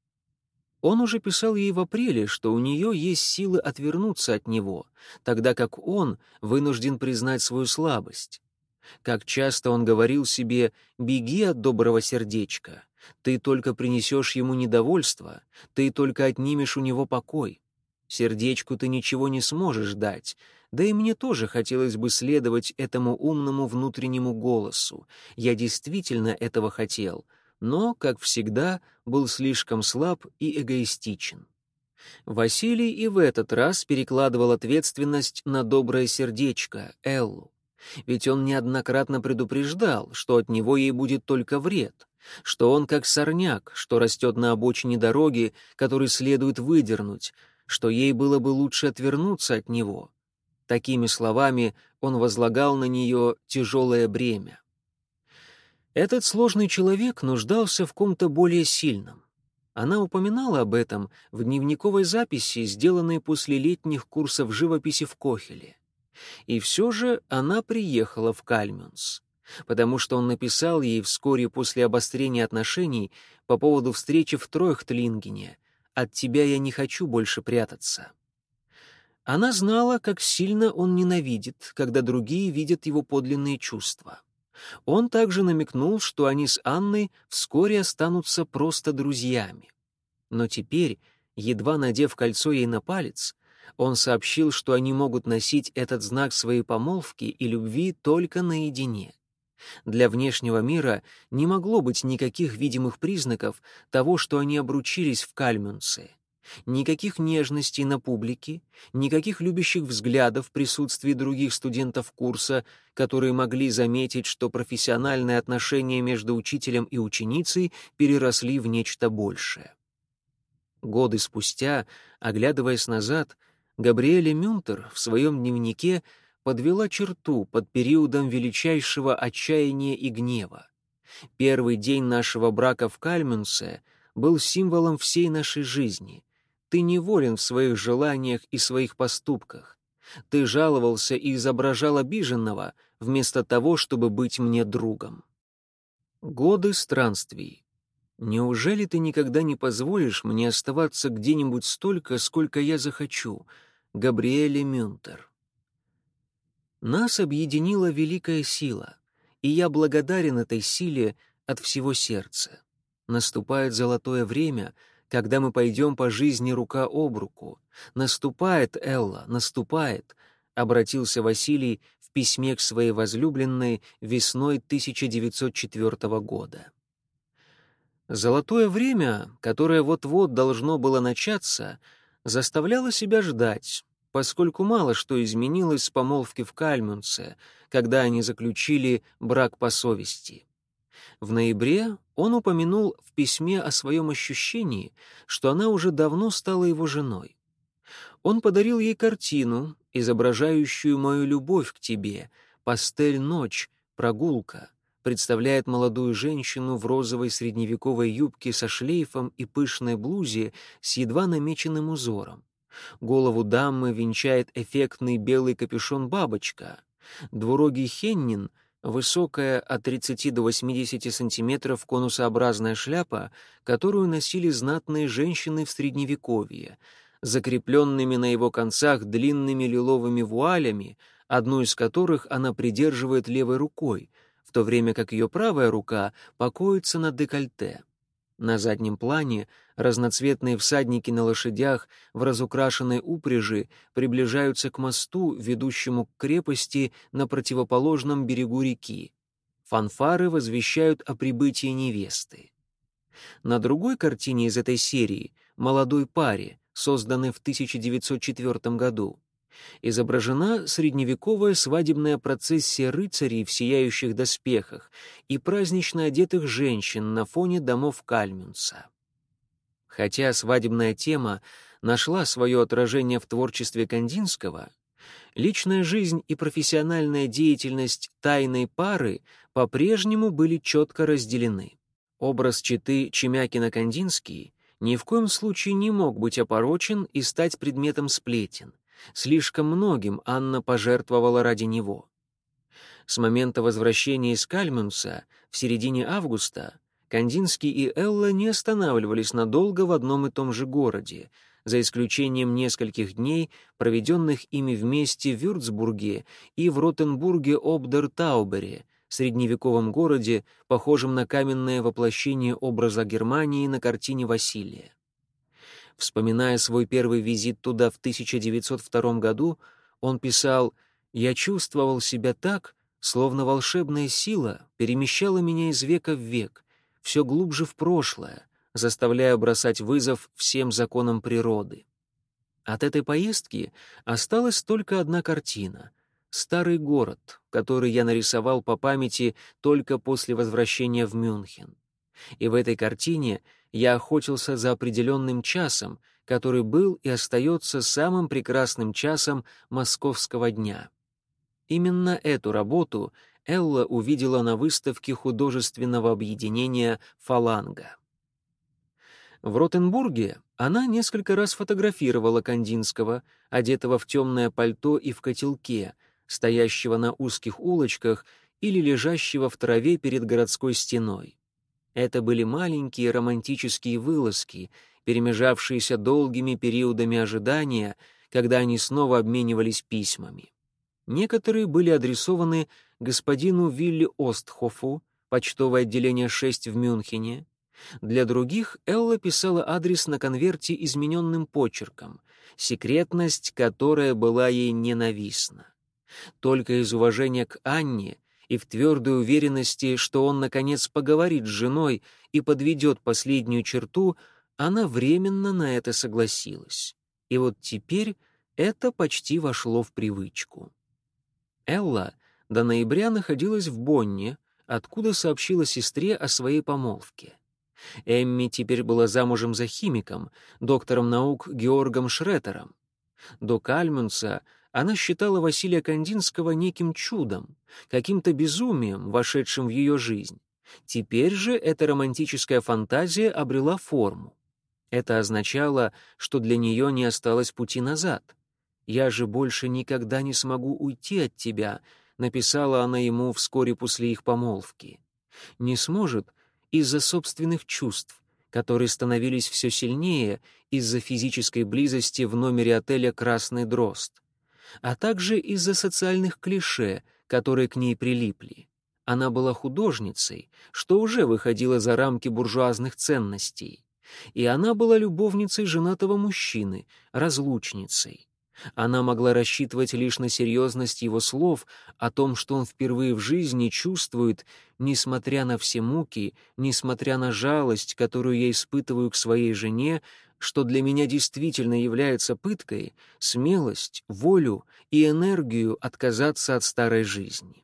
Он уже писал ей в апреле, что у нее есть силы отвернуться от него, тогда как он вынужден признать свою слабость. Как часто он говорил себе: «Беги от доброго сердечка, ты только принесешь ему недовольство, ты только отнимешь у него покой. Сердечку ты ничего не сможешь дать, да и мне тоже хотелось бы следовать этому умному внутреннему голосу. Я действительно этого хотел, но, как всегда, был слишком слаб и эгоистичен». Василий и в этот раз перекладывал ответственность на доброе сердечко, Эллу. Ведь он неоднократно предупреждал, что от него ей будет только вред, что он как сорняк, что растет на обочине дороги, который следует выдернуть, что ей было бы лучше отвернуться от него. Такими словами он возлагал на нее тяжелое бремя. Этот сложный человек нуждался в ком-то более сильном. Она упоминала об этом в дневниковой записи, сделанной после летних курсов живописи в Кохеле. И все же она приехала в Кальмюнс, потому что он написал ей вскоре после обострения отношений по поводу встречи в Тройхтлингене: «От тебя я не хочу больше прятаться». Она знала, как сильно он ненавидит, когда другие видят его подлинные чувства. Он также намекнул, что они с Анной вскоре останутся просто друзьями. Но теперь, едва надев кольцо ей на палец, он сообщил, что они могут носить этот знак своей помолвки и любви только наедине. Для внешнего мира не могло быть никаких видимых признаков того, что они обручились в Кальмюнсе. Никаких нежностей на публике, никаких любящих взглядов в присутствии других студентов курса, которые могли заметить, что профессиональные отношения между учителем и ученицей переросли в нечто большее. Годы спустя, оглядываясь назад, Габриэле Мюнтер в своем дневнике подвела черту под периодом величайшего отчаяния и гнева. Первый день нашего брака в Кальмюнсе был символом всей нашей жизни. Ты неволен в своих желаниях и своих поступках. Ты жаловался и изображал обиженного, вместо того, чтобы быть мне другом. Годы странствий. Неужели ты никогда не позволишь мне оставаться где-нибудь столько, сколько я захочу? Габриэле Мюнтер. Нас объединила великая сила, и я благодарен этой силе от всего сердца. Наступает золотое время, когда мы пойдем по жизни рука об руку. Наступает, Элла, наступает, — обратился Василий в письме к своей возлюбленной весной тысяча девятьсот четвёртого года. Золотое время, которое вот-вот должно было начаться, заставляло себя ждать, поскольку мало что изменилось с помолвки в Кальмюнсе, когда они заключили брак по совести. В ноябре он упомянул в письме о своем ощущении, что она уже давно стала его женой. Он подарил ей картину, изображающую мою любовь к тебе, пастель «Ночь», прогулка, представляет молодую женщину в розовой средневековой юбке со шлейфом и пышной блузе с едва намеченным узором. Голову дамы венчает эффектный белый капюшон-бабочка. Двурогий хеннин, высокая от тридцати до восьмидесяти сантиметров конусообразная шляпа, которую носили знатные женщины в Средневековье, закрепленными на его концах длинными лиловыми вуалями, одну из которых она придерживает левой рукой, в то время как ее правая рука покоится на декольте. На заднем плане разноцветные всадники на лошадях в разукрашенной упряжи приближаются к мосту, ведущему к крепости на противоположном берегу реки. Фанфары возвещают о прибытии невесты. На другой картине из этой серии «Молодой паре», созданной в тысяча девятьсот четвёртом году, изображена средневековая свадебная процессия рыцарей в сияющих доспехах и празднично одетых женщин на фоне домов Кальмюнса. Хотя свадебная тема нашла свое отражение в творчестве Кандинского, личная жизнь и профессиональная деятельность тайной пары по-прежнему были четко разделены. Образ четы Чемякина-Кандинский ни в коем случае не мог быть опорочен и стать предметом сплетен. Слишком многим Анна пожертвовала ради него. С момента возвращения из Кальмюнса в середине августа Кандинский и Элла не останавливались надолго в одном и том же городе, за исключением нескольких дней, проведенных ими вместе в Вюрцбурге и в Ротенбурге-об-дер-Таубере, средневековом городе, похожем на каменное воплощение образа Германии на картине Василия. Вспоминая свой первый визит туда в тысяча девятьсот втором году, он писал: «Я чувствовал себя так, словно волшебная сила перемещала меня из века в век, все глубже в прошлое, заставляя бросать вызов всем законам природы». От этой поездки осталась только одна картина — старый город, который я нарисовал по памяти только после возвращения в Мюнхен. И в этой картине я охотился за определенным часом, который был и остается самым прекрасным часом московского дня. Именно эту работу Элла увидела на выставке художественного объединения «Фаланга». В Ротенбурге она несколько раз фотографировала Кандинского, одетого в темное пальто и в котелке, стоящего на узких улочках или лежащего в траве перед городской стеной. Это были маленькие романтические вылазки, перемежавшиеся долгими периодами ожидания, когда они снова обменивались письмами. Некоторые были адресованы господину Вилли Остхофу, почтовое отделение шесть в Мюнхене. Для других Элла писала адрес на конверте измененным почерком, секретность, которая была ей ненавистна. Только из уважения к Анне и в твердой уверенности, что он, наконец, поговорит с женой и подведет последнюю черту, она временно на это согласилась. И вот теперь это почти вошло в привычку. Элла до ноября находилась в Бонне, откуда сообщила сестре о своей помолвке. Эмми теперь была замужем за химиком, доктором наук Георгом Шреттером. До Кальмюнса она считала Василия Кандинского неким чудом, каким-то безумием, вошедшим в ее жизнь. Теперь же эта романтическая фантазия обрела форму. Это означало, что для нее не осталось пути назад. «Я же больше никогда не смогу уйти от тебя», — написала она ему вскоре после их помолвки. Не сможет из-за собственных чувств, которые становились все сильнее из-за физической близости в номере отеля «Красный дрозд», а также из-за социальных клише, которые к ней прилипли. Она была художницей, что уже выходило за рамки буржуазных ценностей. И она была любовницей женатого мужчины, разлучницей. Она могла рассчитывать лишь на серьезность его слов о том, что он впервые в жизни чувствует, несмотря на все муки, несмотря на жалость, которую я испытываю к своей жене, что для меня действительно является пыткой, смелость, волю и энергию отказаться от старой жизни.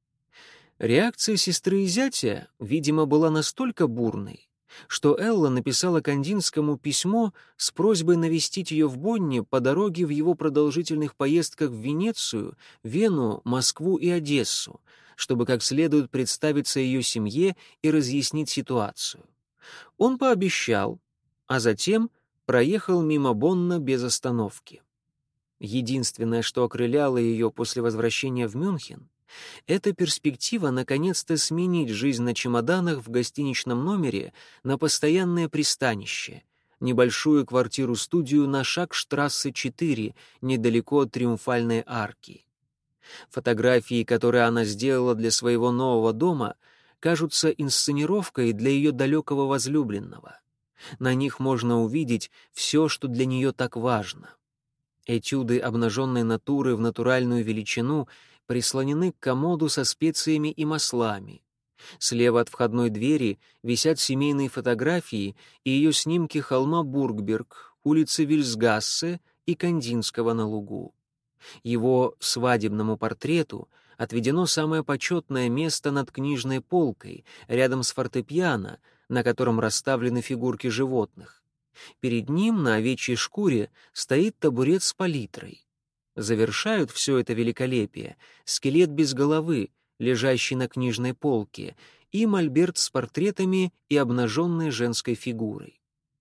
Реакция сестры и зятя, видимо, была настолько бурной, что Элла написала Кандинскому письмо с просьбой навестить ее в Бонне по дороге в его продолжительных поездках в Венецию, Вену, Москву и Одессу, чтобы как следует представиться ее семье и разъяснить ситуацию. Он пообещал, а затем проехал мимо Бонна без остановки. Единственное, что окрыляло ее после возвращения в Мюнхен, это перспектива наконец-то сменить жизнь на чемоданах в гостиничном номере на постоянное пристанище, небольшую квартиру-студию на Шагштрассе четыре, недалеко от Триумфальной арки. Фотографии, которые она сделала для своего нового дома, кажутся инсценировкой для ее далекого возлюбленного. На них можно увидеть все, что для нее так важно. Этюды обнаженной натуры в натуральную величину прислонены к комоду со специями и маслами. Слева от входной двери висят семейные фотографии и ее снимки холма Бургберг, улицы Вильсгассе и Кандинского на лугу. Его свадебному портрету отведено самое почетное место над книжной полкой, рядом с фортепиано, на котором расставлены фигурки животных. Перед ним на овечьей шкуре стоит табурет с палитрой. Завершают все это великолепие скелет без головы, лежащий на книжной полке, и мольберт с портретами и обнаженной женской фигурой.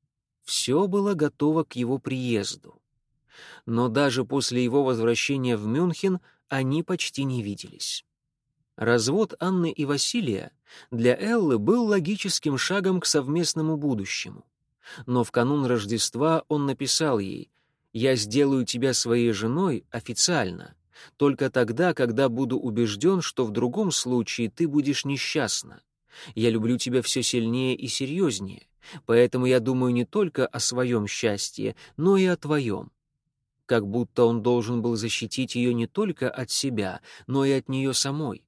Все было готово к его приезду. Но даже после его возвращения в Мюнхен они почти не виделись. Развод Анны и Василия для Эллы был логическим шагом к совместному будущему. Но в канун Рождества он написал ей: «Я сделаю тебя своей женой официально, только тогда, когда буду убежден, что в другом случае ты будешь несчастна. Я люблю тебя все сильнее и серьезнее, поэтому я думаю не только о своем счастье, но и о твоем». Как будто он должен был защитить ее не только от себя, но и от нее самой.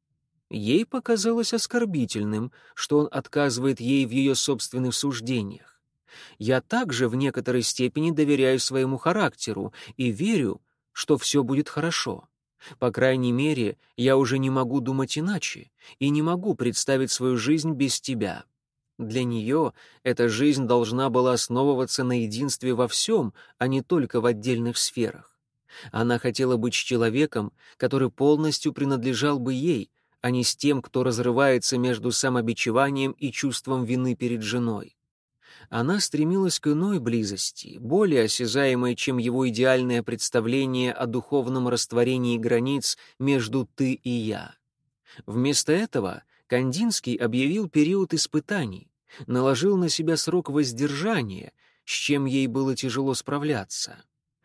Ей показалось оскорбительным, что он отказывает ей в ее собственных суждениях. Я также в некоторой степени доверяю своему характеру и верю, что все будет хорошо. По крайней мере, я уже не могу думать иначе и не могу представить свою жизнь без тебя. Для нее эта жизнь должна была основываться на единстве во всем, а не только в отдельных сферах. Она хотела быть с человеком, который полностью принадлежал бы ей, а не с тем, кто разрывается между самобичеванием и чувством вины перед женой. Она стремилась к иной близости, более осязаемой, чем его идеальное представление о духовном растворении границ между «ты» и «я». Вместо этого Кандинский объявил период испытаний, наложил на себя срок воздержания, с чем ей было тяжело справляться.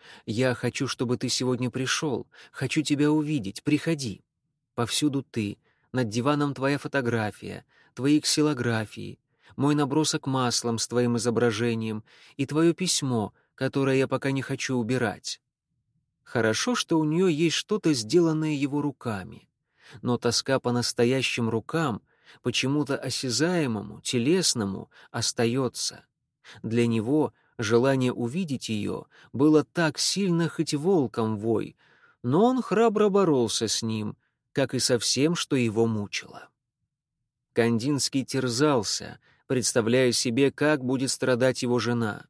«Я хочу, чтобы ты сегодня пришел, хочу тебя увидеть, приходи. Повсюду ты, над диваном твоя фотография, твои ксилографии, мой набросок маслом с твоим изображением и твое письмо, которое я пока не хочу убирать». Хорошо, что у нее есть что-то, сделанное его руками. Но тоска по настоящим рукам, почему-то осязаемому, телесному, остается. Для него желание увидеть ее было так сильно, хоть волком вой, но он храбро боролся с ним, как и со всем, что его мучило. Кандинский терзался, представляя себе, как будет страдать его жена.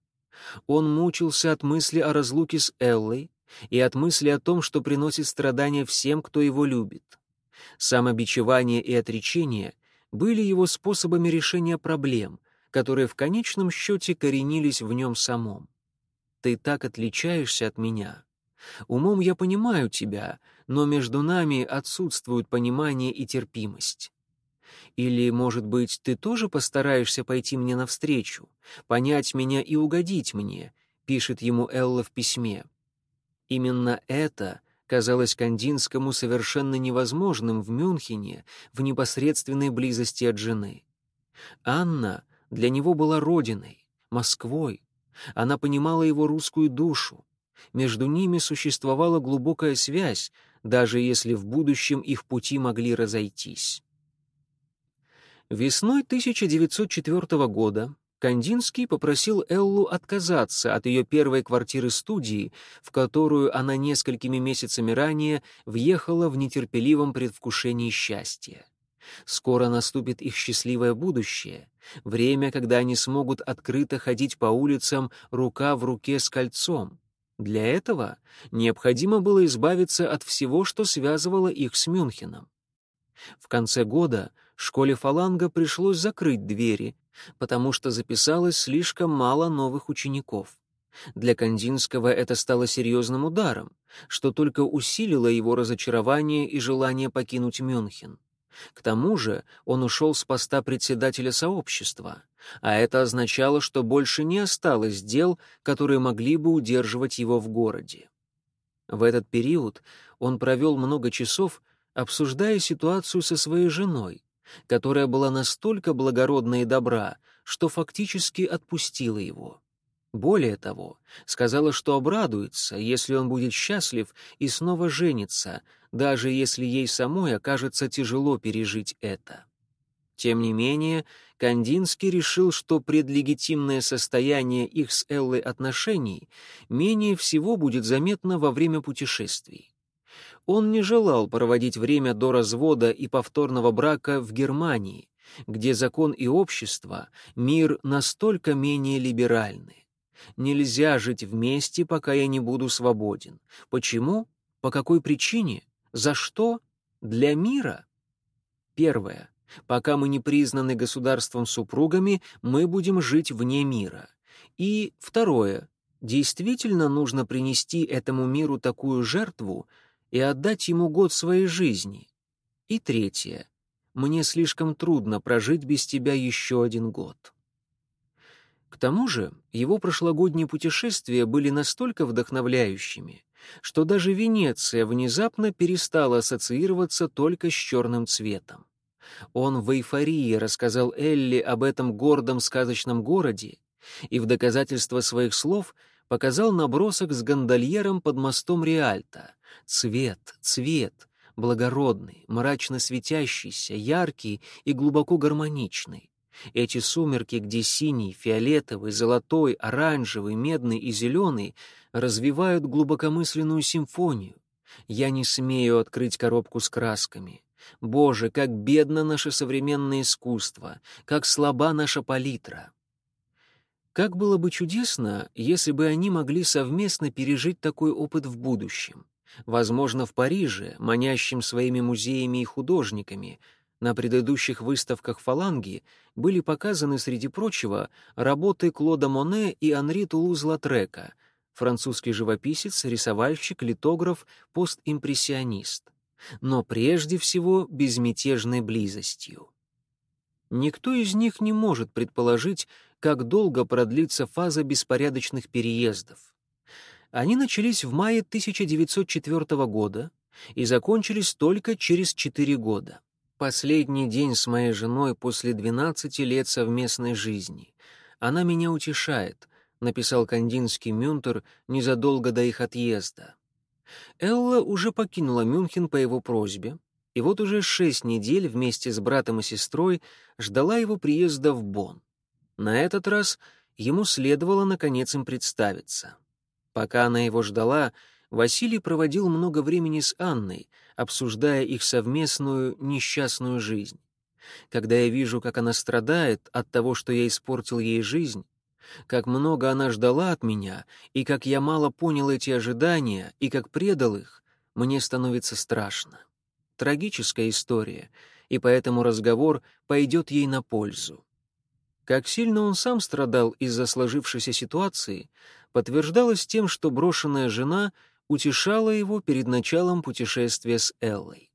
Он мучился от мысли о разлуке с Эллой и от мысли о том, что приносит страдания всем, кто его любит. Самобичевание и отречение были его способами решения проблем, которые в конечном счете коренились в нем самом. «Ты так отличаешься от меня. Умом я понимаю тебя, но между нами отсутствуют понимание и терпимость. Или, может быть, ты тоже постараешься пойти мне навстречу, понять меня и угодить мне», — пишет ему Элла в письме. Именно это казалось Кандинскому совершенно невозможным в Мюнхене, в непосредственной близости от жены. Анна для него была родиной, Москвой. Она понимала его русскую душу. Между ними существовала глубокая связь, даже если в будущем их пути могли разойтись. Весной тысяча девятьсот четвёртого года Кандинский попросил Эллу отказаться от ее первой квартиры-студии, в которую она несколькими месяцами ранее въехала в нетерпеливом предвкушении счастья. Скоро наступит их счастливое будущее, время, когда они смогут открыто ходить по улицам рука в руке с кольцом. Для этого необходимо было избавиться от всего, что связывало их с Мюнхеном. В конце года школе фаланга пришлось закрыть двери, потому что записалось слишком мало новых учеников. Для Кандинского это стало серьезным ударом, что только усилило его разочарование и желание покинуть Мюнхен. К тому же он ушел с поста председателя сообщества, а это означало, что больше не осталось дел, которые могли бы удерживать его в городе. В этот период он провел много часов, обсуждая ситуацию со своей женой, которая была настолько благородна и добра, что фактически отпустила его. Более того, сказала, что обрадуется, если он будет счастлив и снова женится, даже если ей самой окажется тяжело пережить это. Тем не менее, Кандинский решил, что предлегитимное состояние их с Эллой отношений менее всего будет заметно во время путешествий. Он не желал проводить время до развода и повторного брака в Германии, где закон и общество, мир настолько менее либеральны. Нельзя жить вместе, пока я не буду свободен. Почему? По какой причине? За что? Для мира? Первое. Пока мы не признаны государством супругами, мы будем жить вне мира. И второе. Действительно нужно принести этому миру такую жертву и отдать ему год своей жизни. И третье. Мне слишком трудно прожить без тебя еще один год. К тому же его прошлогодние путешествия были настолько вдохновляющими, что даже Венеция внезапно перестала ассоциироваться только с черным цветом. Он в эйфории рассказал Элли об этом гордом сказочном городе и в доказательство своих слов показал набросок с гондольером под мостом Риальто. Цвет, цвет, благородный, мрачно светящийся, яркий и глубоко гармоничный. Эти сумерки, где синий, фиолетовый, золотой, оранжевый, медный и зеленый развивают глубокомысленную симфонию. Я не смею открыть коробку с красками. Боже, как бедно наше современное искусство, как слаба наша палитра. Как было бы чудесно, если бы они могли совместно пережить такой опыт в будущем. Возможно, в Париже, манящим своими музеями и художниками. На предыдущих выставках «Фаланги» были показаны, среди прочего, работы Клода Моне и Анри Тулуз-Латрека, французский живописец, рисовальщик, литограф, постимпрессионист. Но прежде всего безмятежной близостью. Никто из них не может предположить, как долго продлится фаза беспорядочных переездов. Они начались в мае тысяча девятьсот четвёртого года и закончились только через четыре года. Последний день с моей женой после двенадцати лет совместной жизни. Она меня утешает, написал Кандинский Мюнтер незадолго до их отъезда. Элла уже покинула Мюнхен по его просьбе, и вот уже шесть недель вместе с братом и сестрой ждала его приезда в Бонн. На этот раз ему следовало, наконец, им представиться. Пока она его ждала, Василий проводил много времени с Анной, обсуждая их совместную несчастную жизнь. Когда я вижу, как она страдает от того, что я испортил ей жизнь, как много она ждала от меня, и как я мало понял эти ожидания, и как предал их, мне становится страшно. Трагическая история, и поэтому разговор пойдет ей на пользу. Как сильно он сам страдал из-за сложившейся ситуации, подтверждалось тем, что брошенная жена утешала его перед началом путешествия с Эллой.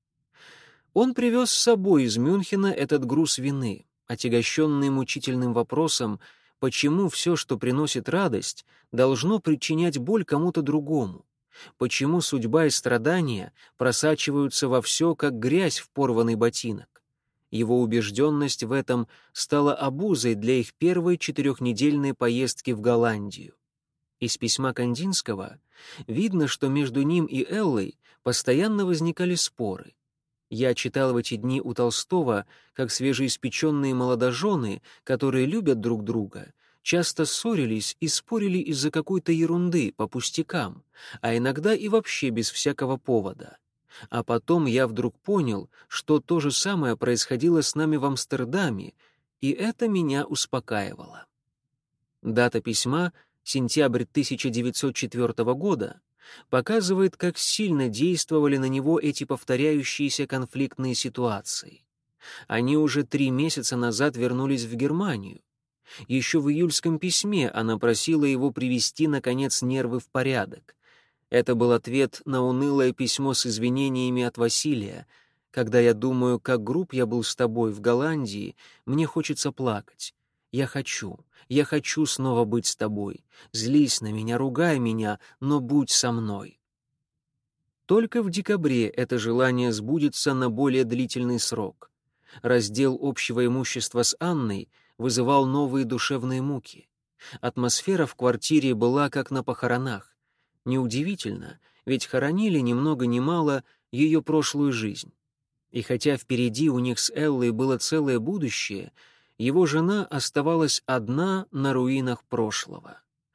Он привез с собой из Мюнхена этот груз вины, отягощенный мучительным вопросом, почему все, что приносит радость, должно причинять боль кому-то другому, почему судьба и страдания просачиваются во все, как грязь в порванный ботинок. Его убежденность в этом стала обузой для их первой четырехнедельной поездки в Голландию. Из письма Кандинского видно, что между ним и Эллой постоянно возникали споры. Я читал в эти дни у Толстого, как свежеиспеченные молодожены, которые любят друг друга, часто ссорились и спорили из-за какой-то ерунды, по пустякам, а иногда и вообще без всякого повода. А потом я вдруг понял, что то же самое происходило с нами в Амстердаме, и это меня успокаивало. Дата письма, сентябрь тысяча девятьсот четвёртого года, показывает, как сильно действовали на него эти повторяющиеся конфликтные ситуации. Они уже три месяца назад вернулись в Германию. Еще в июльском письме она просила его привести, наконец, нервы в порядок. Это был ответ на унылое письмо с извинениями от Василия. Когда я думаю, как груб я был с тобой в Голландии, мне хочется плакать. Я хочу, я хочу снова быть с тобой. Злись на меня, ругай меня, но будь со мной. Только в декабре это желание сбудется на более длительный срок. Раздел общего имущества с Анной вызывал новые душевные муки. Атмосфера в квартире была как на похоронах. Неудивительно, ведь хоронили ни много ни мало ее прошлую жизнь. И хотя впереди у них с Эллой было целое будущее, его жена оставалась одна на руинах прошлого.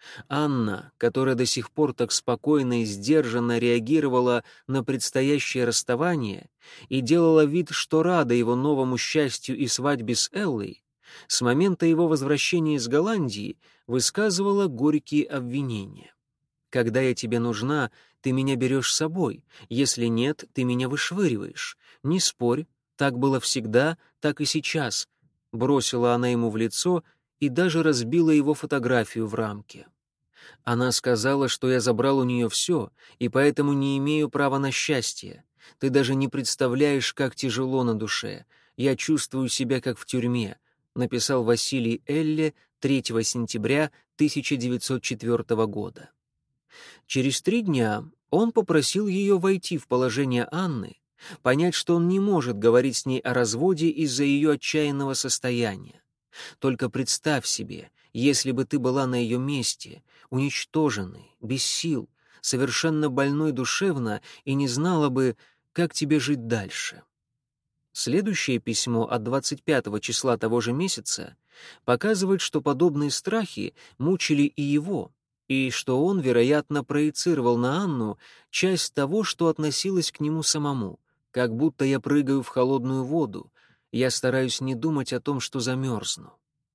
Анна, которая до сих пор так спокойно и сдержанно реагировала на предстоящее расставание и делала вид, что рада его новому счастью и свадьбе с Эллой, с момента его возвращения из Голландии высказывала горькие обвинения. «Когда я тебе нужна, ты меня берешь с собой, если нет, ты меня вышвыриваешь. Не спорь, так было всегда, так и сейчас», — бросила она ему в лицо и даже разбила его фотографию в рамке. Она сказала, что я забрал у нее все, и поэтому не имею права на счастье. Ты даже не представляешь, как тяжело на душе. Я чувствую себя как в тюрьме», — написал Василий Элле третьего сентября тысяча девятьсот четвёртого года. Через три дня он попросил ее войти в положение Анны, понять, что он не может говорить с ней о разводе из-за ее отчаянного состояния. «Только представь себе, если бы ты была на ее месте, уничтоженной, без сил, совершенно больной душевно и не знала бы, как тебе жить дальше». Следующее письмо от двадцать пятого числа того же месяца показывает, что подобные страхи мучили и его, и что он, вероятно, проецировал на Анну часть того, что относилось к нему самому, как будто я прыгаю в холодную воду, я стараюсь не думать о том, что замерзну.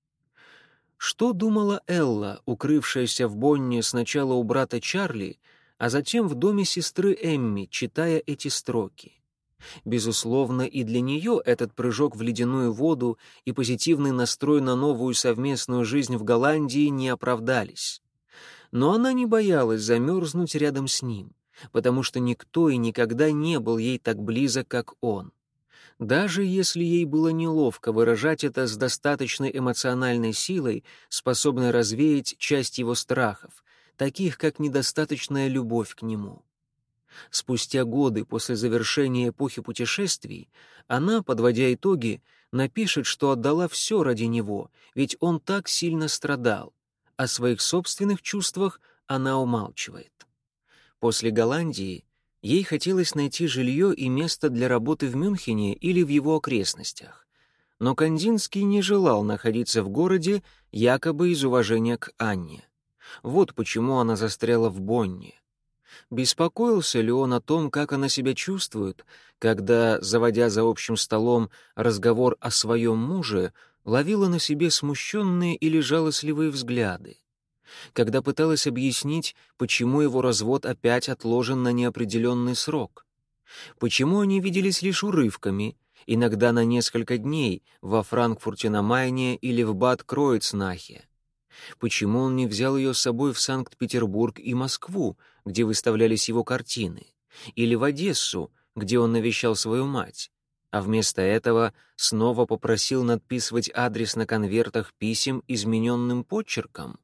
Что думала Элла, укрывшаяся в Бонне сначала у брата Чарли, а затем в доме сестры Эмми, читая эти строки? Безусловно, и для нее этот прыжок в ледяную воду и позитивный настрой на новую совместную жизнь в Голландии не оправдались. Но она не боялась замерзнуть рядом с ним, потому что никто и никогда не был ей так близок, как он. Даже если ей было неловко выражать это с достаточной эмоциональной силой, способной развеять часть его страхов, таких как недостаточная любовь к нему. Спустя годы после завершения эпохи путешествий она, подводя итоги, напишет, что отдала все ради него, ведь он так сильно страдал. О своих собственных чувствах она умалчивает. После Голландии ей хотелось найти жилье и место для работы в Мюнхене или в его окрестностях. Но Кандинский не желал находиться в городе якобы из уважения к Анне. Вот почему она застряла в Бонне. Беспокоился ли он о том, как она себя чувствует, когда, заводя за общим столом разговор о своем муже, ловила на себе смущенные или жалостливые взгляды? Когда пыталась объяснить, почему его развод опять отложен на неопределенный срок? Почему они виделись лишь урывками, иногда на несколько дней, во Франкфурте на Майне или в Бад-Кроицнахе? Почему он не взял ее с собой в Санкт-Петербург и Москву, где выставлялись его картины, или в Одессу, где он навещал свою мать, а вместо этого снова попросил надписывать адрес на конвертах писем измененным почерком?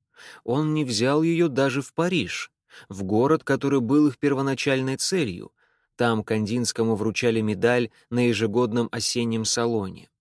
Он не взял ее даже в Париж, в город, который был их первоначальной целью. Там Кандинскому вручали медаль на ежегодном осеннем салоне.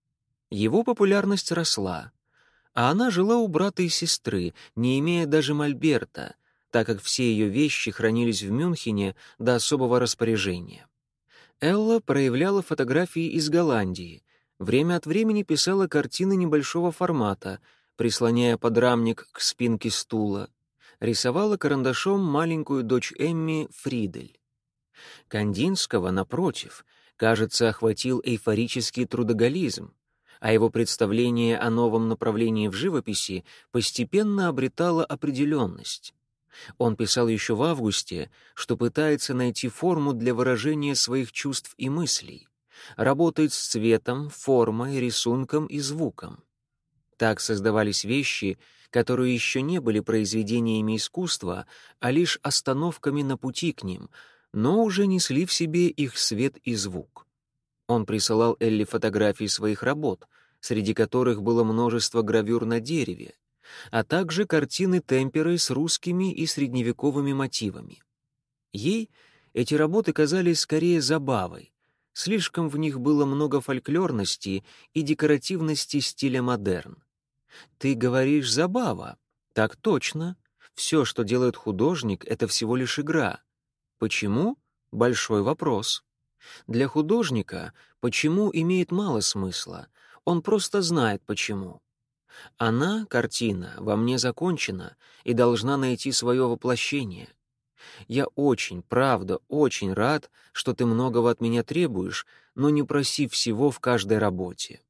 Его популярность росла, а она жила у брата и сестры, не имея даже мольберта, так как все ее вещи хранились в Мюнхене до особого распоряжения. Элла проявляла фотографии из Голландии, время от времени писала картины небольшого формата, прислоняя подрамник к спинке стула, рисовала карандашом маленькую дочь Эмми Фридель. Кандинского, напротив, кажется, охватил эйфорический трудоголизм, а его представление о новом направлении в живописи постепенно обретало определенность. Он писал еще в августе, что пытается найти форму для выражения своих чувств и мыслей, работает с цветом, формой, рисунком и звуком. Так создавались вещи, которые еще не были произведениями искусства, а лишь остановками на пути к ним, но уже несли в себе их свет и звук. Он присылал Элли фотографии своих работ, среди которых было множество гравюр на дереве, а также картины темперы с русскими и средневековыми мотивами. Ей эти работы казались скорее забавой, слишком в них было много фольклорности и декоративности стиля модерн. «Ты говоришь, забава?» «Так точно. Все, что делает художник, — это всего лишь игра. Почему? Большой вопрос. Для художника «почему» имеет мало смысла, он просто знает почему. Она, картина, во мне закончена и должна найти свое воплощение. Я очень, правда, очень рад, что ты многого от меня требуешь, но не проси всего в каждой работе.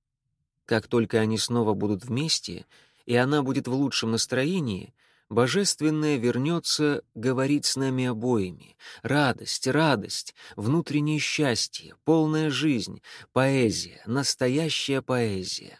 Как только они снова будут вместе, и она будет в лучшем настроении, Божественное вернется говорить с нами обоими. Радость, радость, внутреннее счастье, полная жизнь, поэзия, настоящая поэзия.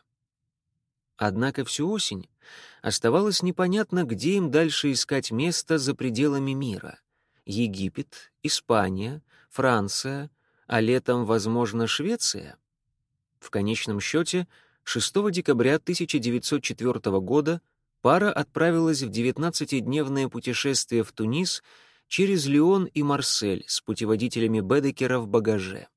Однако всю осень оставалось непонятно, где им дальше искать место за пределами мира. Египет, Испания, Франция, а летом, возможно, Швеция. В конечном счете, шестого декабря тысяча девятьсот четвёртого года пара отправилась в девятнадцатидневное путешествие в Тунис через Лион и Марсель с путеводителями Бедекера в багаже.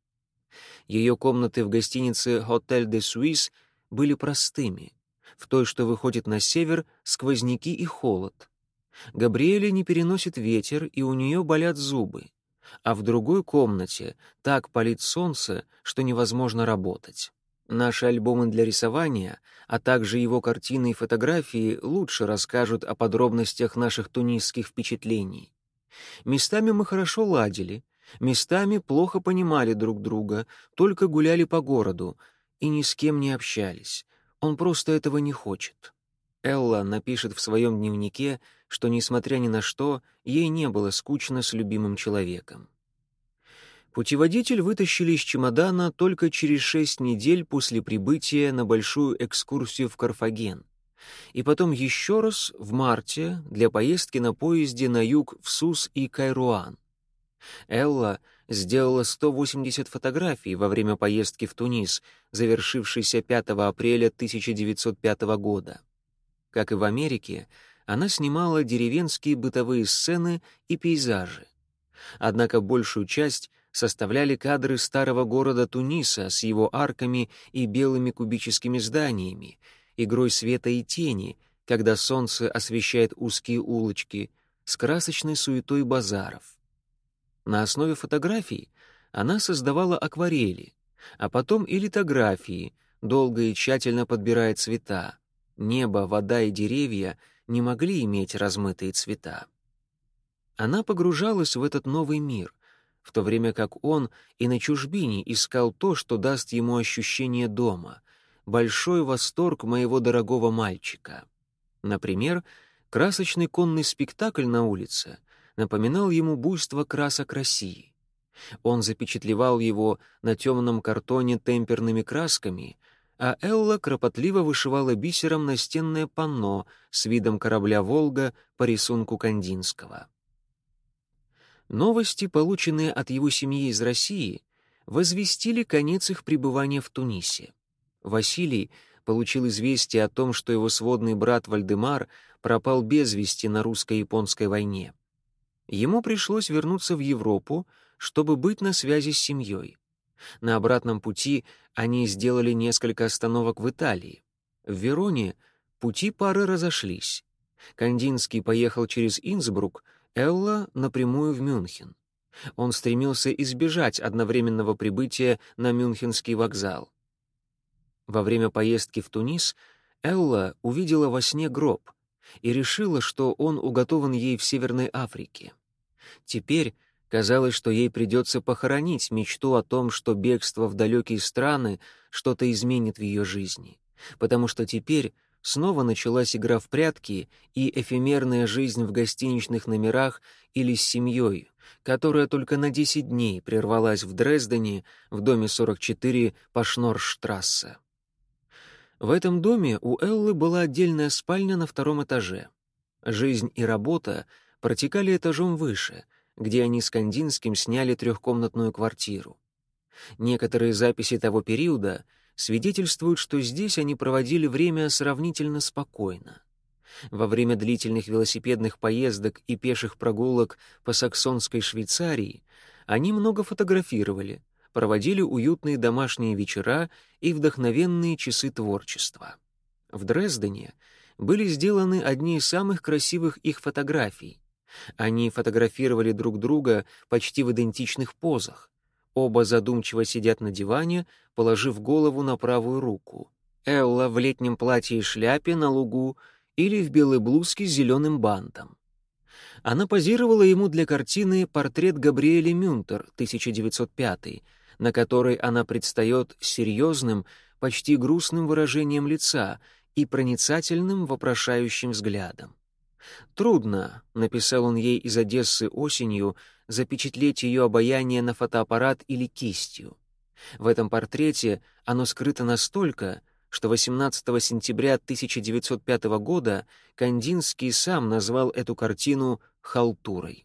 Ее комнаты в гостинице «Хотель де Суisse» были простыми. В той, что выходит на север, сквозняки и холод. Габриэля не переносит ветер, и у нее болят зубы. А в другой комнате так палит солнце, что невозможно работать. Наши альбомы для рисования, а также его картины и фотографии лучше расскажут о подробностях наших тунисских впечатлений. Местами мы хорошо ладили, местами плохо понимали друг друга, только гуляли по городу и ни с кем не общались. Он просто этого не хочет. Элла напишет в своем дневнике, что, несмотря ни на что, ей не было скучно с любимым человеком. Путеводитель вытащили из чемодана только через шесть недель после прибытия на большую экскурсию в Карфаген. И потом еще раз в марте для поездки на поезде на юг в Сус и Кайруан. Элла сделала сто восемьдесят фотографий во время поездки в Тунис, завершившейся пятого апреля тысяча девятьсот пятого года. Как и в Америке, она снимала деревенские бытовые сцены и пейзажи. Однако большую часть составляли кадры старого города Туниса с его арками и белыми кубическими зданиями, игрой света и тени, когда солнце освещает узкие улочки, с красочной суетой базаров. На основе фотографий она создавала акварели, а потом и литографии, долго и тщательно подбирая цвета. Небо, вода и деревья не могли иметь размытые цвета. Она погружалась в этот новый мир, в то время как он и на чужбине искал то, что даст ему ощущение дома, большой восторг моего дорогого мальчика. Например, красочный конный спектакль на улице напоминал ему буйство красок России. Он запечатлевал его на темном картоне темперными красками, а Элла кропотливо вышивала бисером настенное панно с видом корабля «Волга» по рисунку Кандинского. Новости, полученные от его семьи из России, возвестили конец их пребывания в Тунисе. Василий получил известие о том, что его сводный брат Вальдемар пропал без вести на русско-японской войне. Ему пришлось вернуться в Европу, чтобы быть на связи с семьей. На обратном пути они сделали несколько остановок в Италии. В Вероне пути пары разошлись. Кандинский поехал через Инсбрук, Элла — напрямую в Мюнхен. Он стремился избежать одновременного прибытия на Мюнхенский вокзал. Во время поездки в Тунис Элла увидела во сне гроб и решила, что он уготован ей в Северной Африке. Теперь казалось, что ей придется похоронить мечту о том, что бегство в далекие страны что-то изменит в ее жизни, потому что теперь снова началась игра в прятки и эфемерная жизнь в гостиничных номерах или с семьей, которая только на десять дней прервалась в Дрездене в доме сорок четыре по Шноррштрассе. В этом доме у Эллы была отдельная спальня на втором этаже. Жизнь и работа протекали этажом выше, где они с Кандинским сняли трехкомнатную квартиру. Некоторые записи того периода свидетельствуют, что здесь они проводили время сравнительно спокойно. Во время длительных велосипедных поездок и пеших прогулок по саксонской Швейцарии они много фотографировали, проводили уютные домашние вечера и вдохновенные часы творчества. В Дрездене были сделаны одни из самых красивых их фотографий. Они фотографировали друг друга почти в идентичных позах. Оба задумчиво сидят на диване, положив голову на правую руку. Элла в летнем платье и шляпе на лугу или в белой блузке с зеленым бантом. Она позировала ему для картины «Портрет Габриэли Мюнтер» тысяча девятьсот пятый, на которой она предстает с серьезным, почти грустным выражением лица и проницательным, вопрошающим взглядом. «Трудно», — написал он ей из Одессы осенью, запечатлеть ее обаяние на фотоаппарат или кистью. В этом портрете оно скрыто настолько, что восемнадцатого сентября тысяча девятьсот пятого года Кандинский сам назвал эту картину «халтурой».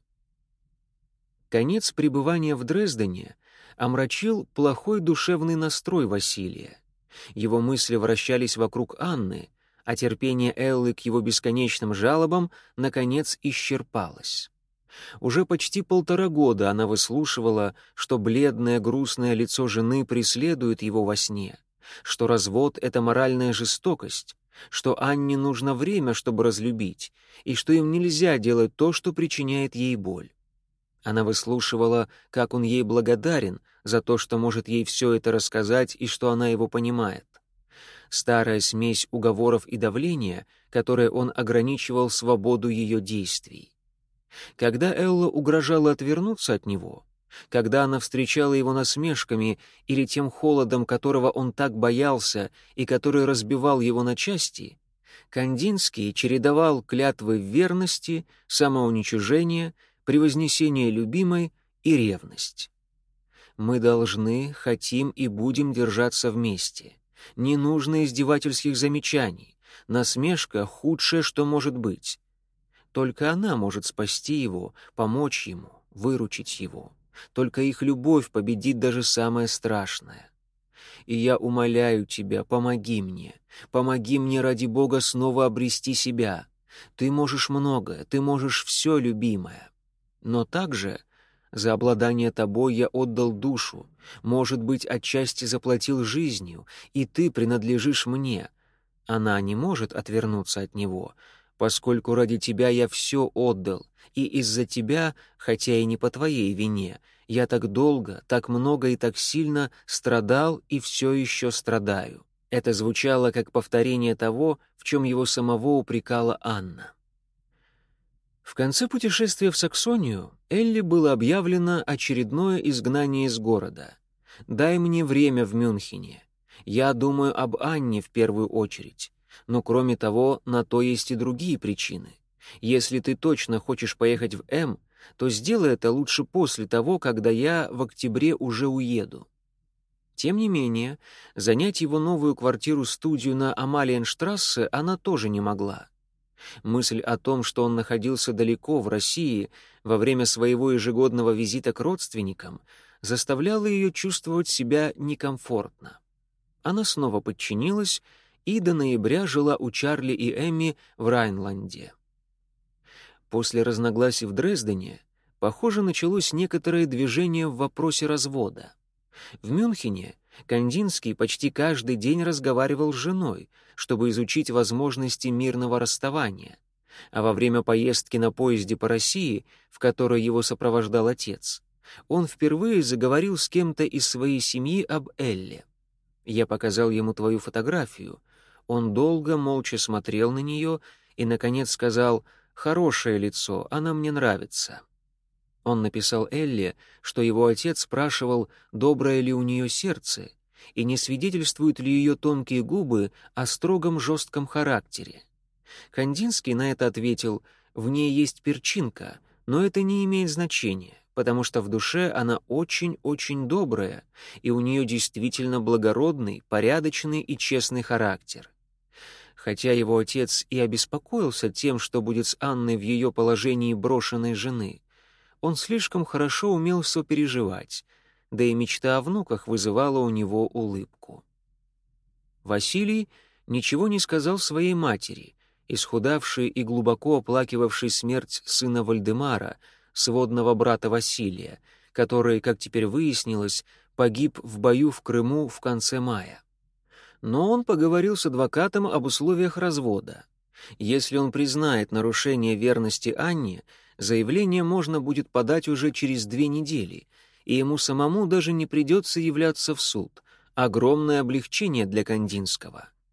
Конец пребывания в Дрездене омрачил плохой душевный настрой Василия. Его мысли вращались вокруг Анны, а терпение Эллы к его бесконечным жалобам наконец исчерпалось. Уже почти полтора года она выслушивала, что бледное грустное лицо жены преследует его во сне, что развод — это моральная жестокость, что Анне нужно время, чтобы разлюбить, и что им нельзя делать то, что причиняет ей боль. Она выслушивала, как он ей благодарен за то, что может ей все это рассказать и что она его понимает. Старая смесь уговоров и давления, которой он ограничивал свободу ее действий. Когда Элла угрожала отвернуться от него, когда она встречала его насмешками или тем холодом, которого он так боялся и который разбивал его на части, Кандинский чередовал клятвы верности, самоуничижение, превознесение любимой и ревность. «Мы должны, хотим и будем держаться вместе. Не нужно издевательских замечаний. Насмешка — худшее, что может быть. Только она может спасти его, помочь ему, выручить его. Только их любовь победит даже самое страшное. И я умоляю тебя, помоги мне. Помоги мне, ради Бога, снова обрести себя. Ты можешь многое, ты можешь все, любимая. Но также за обладание тобой я отдал душу, может быть, отчасти заплатил жизнью, и ты принадлежишь мне». Она не может отвернуться от него, поскольку ради тебя я все отдал, и из-за тебя, хотя и не по твоей вине, я так долго, так много и так сильно страдал и все еще страдаю. Это звучало как повторение того, в чем его самого упрекала Анна. В конце путешествия в Саксонию Элли было объявлено очередное изгнание из города. «Дай мне время в Мюнхене. Я думаю об Анне в первую очередь. Но кроме того, на то есть и другие причины. Если ты точно хочешь поехать в М, то сделай это лучше после того, когда я в октябре уже уеду». Тем не менее, занять его новую квартиру-студию на Амалиенштрассе она тоже не могла. Мысль о том, что он находился далеко, в России, во время своего ежегодного визита к родственникам, заставляла ее чувствовать себя некомфортно. Она снова подчинилась и до ноября жила у Чарли и Эмми в Райнланде. После разногласий в Дрездене, похоже, началось некоторое движение в вопросе развода. В Мюнхене Кандинский почти каждый день разговаривал с женой, чтобы изучить возможности мирного расставания, а во время поездки на поезде по России, в которой его сопровождал отец, он впервые заговорил с кем-то из своей семьи об Элле. Я показал ему твою фотографию. Он долго, молча смотрел на нее и, наконец, сказал: «Хорошее лицо, она мне нравится». Он написал Элле, что его отец спрашивал, доброе ли у нее сердце, и не свидетельствуют ли ее тонкие губы о строгом жестком характере. Кандинский на это ответил: «В ней есть перчинка, но это не имеет значения, потому что в душе она очень-очень добрая, и у нее действительно благородный, порядочный и честный характер». Хотя его отец и обеспокоился тем, что будет с Анной в ее положении брошенной жены, он слишком хорошо умел сопереживать, да и мечта о внуках вызывала у него улыбку. Василий ничего не сказал своей матери, исхудавшей и глубоко оплакивавшей смерть сына Вальдемара, сводного брата Василия, который, как теперь выяснилось, погиб в бою в Крыму в конце мая. Но он поговорил с адвокатом об условиях развода. Если он признает нарушение верности Анне, заявление можно будет подать уже через две недели, и ему самому даже не придется являться в суд. Огромное облегчение для Кандинского.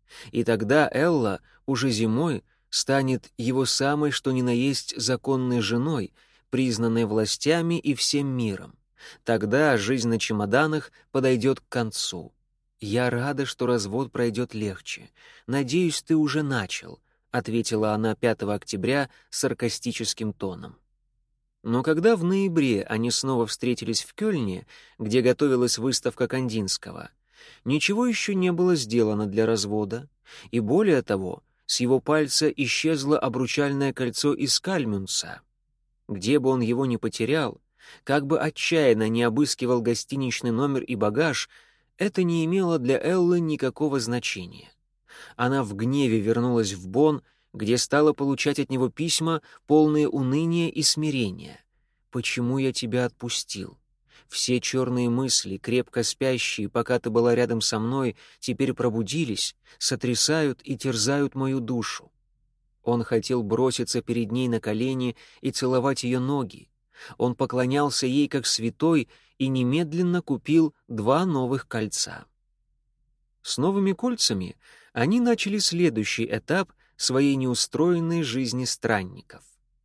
И тогда Элла уже зимой станет его самой что ни на есть законной женой, признанной властями и всем миром. Тогда жизнь на чемоданах подойдет к концу. «Я рада, что развод пройдет легче. Надеюсь, ты уже начал», — ответила она пятого октября саркастическим тоном. Но когда в ноябре они снова встретились в Кёльне, где готовилась выставка Кандинского, ничего еще не было сделано для развода, и более того, с его пальца исчезло обручальное кольцо из Кальмюнца. Где бы он его ни потерял, как бы отчаянно не обыскивал гостиничный номер и багаж, это не имело для Эллы никакого значения. Она в гневе вернулась в Бонн, где стала получать от него письма, полные уныния и смирения. «Почему я тебя отпустил? Все черные мысли, крепко спящие, пока ты была рядом со мной, теперь пробудились, сотрясают и терзают мою душу». Он хотел броситься перед ней на колени и целовать ее ноги. Он поклонялся ей как святой и немедленно купил два новых кольца. С новыми кольцами они начали следующий этап своей неустроенной жизни странников.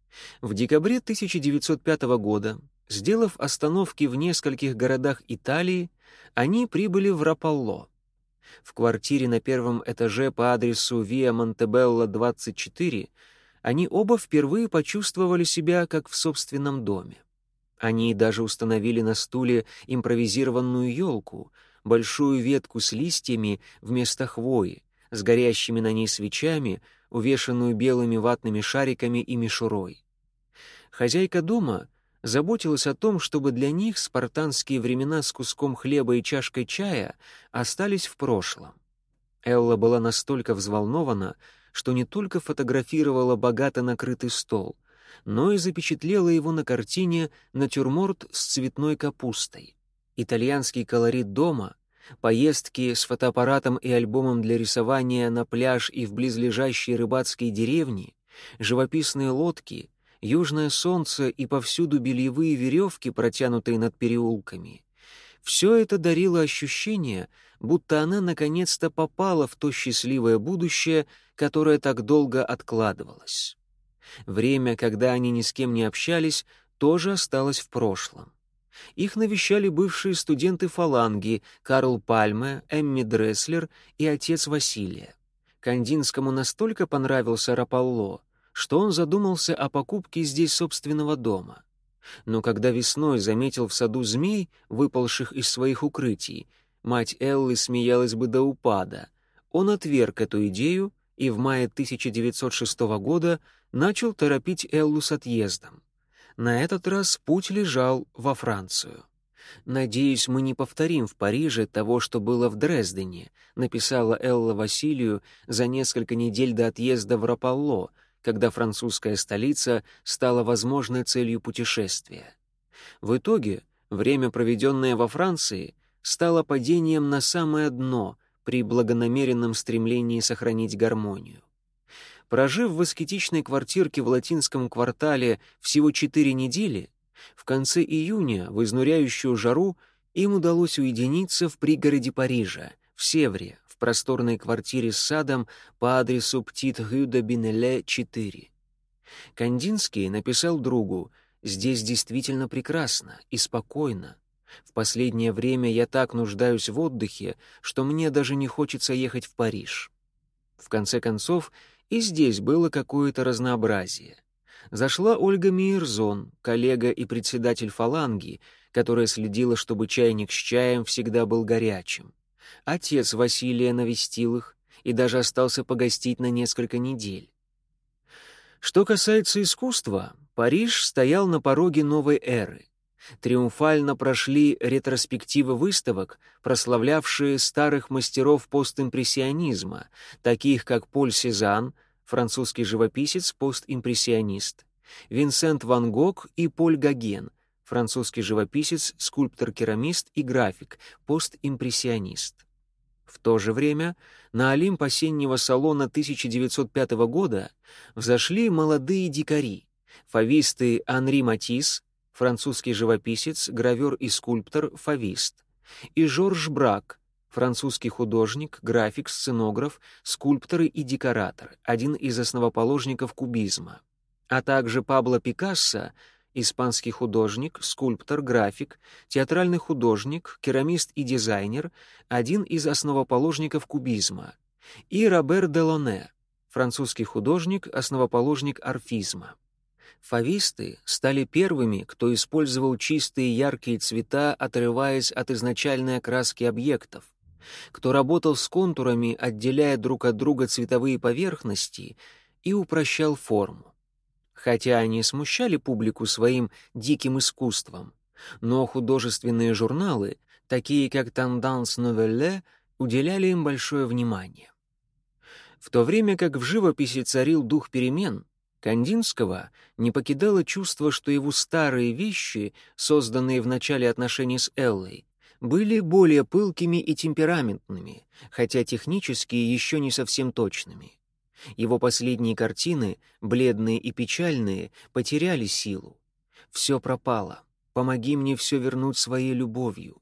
В декабре тысяча девятьсот пятого года, сделав остановки в нескольких городах Италии, они прибыли в Рапалло. В квартире на первом этаже по адресу Виа Монтебелло, двадцать четыре, они оба впервые почувствовали себя как в собственном доме. Они даже установили на стуле импровизированную елку, большую ветку с листьями вместо хвои, с горящими на ней свечами, увешанную белыми ватными шариками и мишурой. Хозяйка дома заботилась о том, чтобы для них спартанские времена с куском хлеба и чашкой чая остались в прошлом. Элла была настолько взволнована, что не только фотографировала богато накрытый стол, но и запечатлела его на картине «Натюрморт с цветной капустой». Итальянский колорит дома, поездки с фотоаппаратом и альбомом для рисования на пляж и в близлежащие рыбацкие деревни, живописные лодки, южное солнце и повсюду бельевые веревки, протянутые над переулками. Все это дарило ощущение, будто она наконец-то попала в то счастливое будущее, которое так долго откладывалось. Время, когда они ни с кем не общались, тоже осталось в прошлом. Их навещали бывшие студенты фаланги Карл Пальме, Эмми Дресслер и отец Василия. Кандинскому настолько понравился Рапалло, что он задумался о покупке здесь собственного дома. Но когда весной заметил в саду змей, выползших из своих укрытий, мать Эллы смеялась бы до упада. Он отверг эту идею и в мае тысяча девятьсот шестого года начал торопить Эллу с отъездом. На этот раз путь лежал во Францию. «Надеюсь, мы не повторим в Париже того, что было в Дрездене», написала Элла Василию за несколько недель до отъезда в Рапалло, когда французская столица стала возможной целью путешествия. В итоге время, проведенное во Франции, стало падением на самое дно при благонамеренном стремлении сохранить гармонию. Прожив в аскетичной квартирке в латинском квартале всего четыре недели, в конце июня, в изнуряющую жару, им удалось уединиться в пригороде Парижа, в Севре, в просторной квартире с садом по адресу Птит-Рю-де-Бинеле, четыре. Кандинский написал другу: «Здесь действительно прекрасно и спокойно. В последнее время я так нуждаюсь в отдыхе, что мне даже не хочется ехать в Париж». В конце концов, и здесь было какое-то разнообразие. Зашла Ольга Мейерзон, коллега и председатель фаланги, которая следила, чтобы чайник с чаем всегда был горячим. Отец Василия навестил их и даже остался погостить на несколько недель. Что касается искусства, Париж стоял на пороге новой эры. Триумфально прошли ретроспективы выставок, прославлявшие старых мастеров постимпрессионизма, таких как Поль Сезанн, французский живописец, постимпрессионист, Винсент Ван Гог и Поль Гоген, французский живописец, скульптор-керамист и график, постимпрессионист. В то же время на Олимп осеннего салона тысяча девятьсот пятого года взошли молодые дикари, фависты Анри Матисс, французский живописец, гравер и скульптор, фавист, и Жорж Брак, французский художник, график, сценограф, скульптор и декоратор, один из основоположников кубизма, а также Пабло Пикассо, испанский художник, скульптор, график, театральный художник, керамист и дизайнер, один из основоположников кубизма, и Робер Делоне, французский художник, основоположник орфизма. Фависты стали первыми, кто использовал чистые яркие цвета, отрываясь от изначальной окраски объектов, кто работал с контурами, отделяя друг от друга цветовые поверхности и упрощал форму. Хотя они смущали публику своим диким искусством, но художественные журналы, такие как «Tendance Nouvelle», уделяли им большое внимание. В то время как в живописи царил дух перемен, Кандинского не покидало чувство, что его старые вещи, созданные в начале отношений с Эллой, были более пылкими и темпераментными, хотя технически еще не совсем точными. Его последние картины, бледные и печальные, потеряли силу. «Все пропало. Помоги мне все вернуть своей любовью».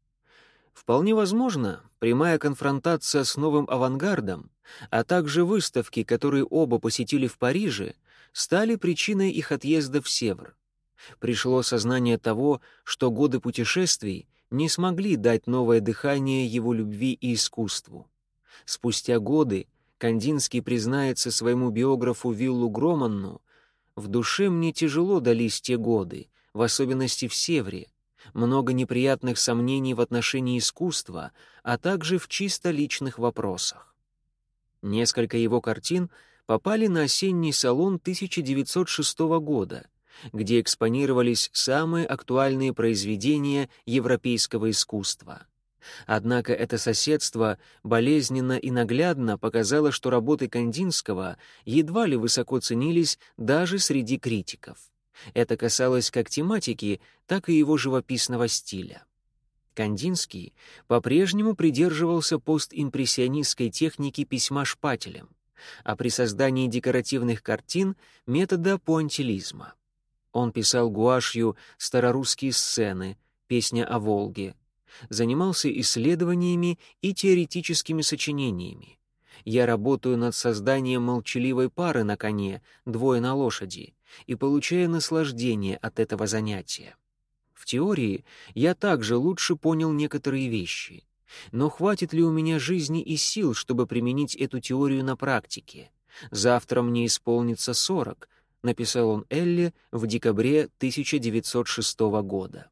Вполне возможно, прямая конфронтация с новым авангардом, а также выставки, которые оба посетили в Париже, стали причиной их отъезда в Севр. Пришло сознание того, что годы путешествий не смогли дать новое дыхание его любви и искусству. Спустя годы Кандинский признается своему биографу Виллу Громанну: «В душе мне тяжело дались те годы, в особенности в Севре, много неприятных сомнений в отношении искусства, а также в чисто личных вопросах». Несколько его картин попали на осенний салон тысяча девятьсот шестого года, где экспонировались самые актуальные произведения европейского искусства. Однако это соседство болезненно и наглядно показало, что работы Кандинского едва ли высоко ценились даже среди критиков. Это касалось как тематики, так и его живописного стиля. Кандинский по-прежнему придерживался постимпрессионистской техники письма шпателем, а при создании декоративных картин — метода пуантилизма. Он писал гуашью старорусские сцены, песня о Волге, занимался исследованиями и теоретическими сочинениями. «Я работаю над созданием молчаливой пары на коне, двое на лошади, и получаю наслаждение от этого занятия. В теории я также лучше понял некоторые вещи. Но хватит ли у меня жизни и сил, чтобы применить эту теорию на практике? Завтра мне исполнится сорок», — написал он Элле в декабре тысяча девятьсот шестого года.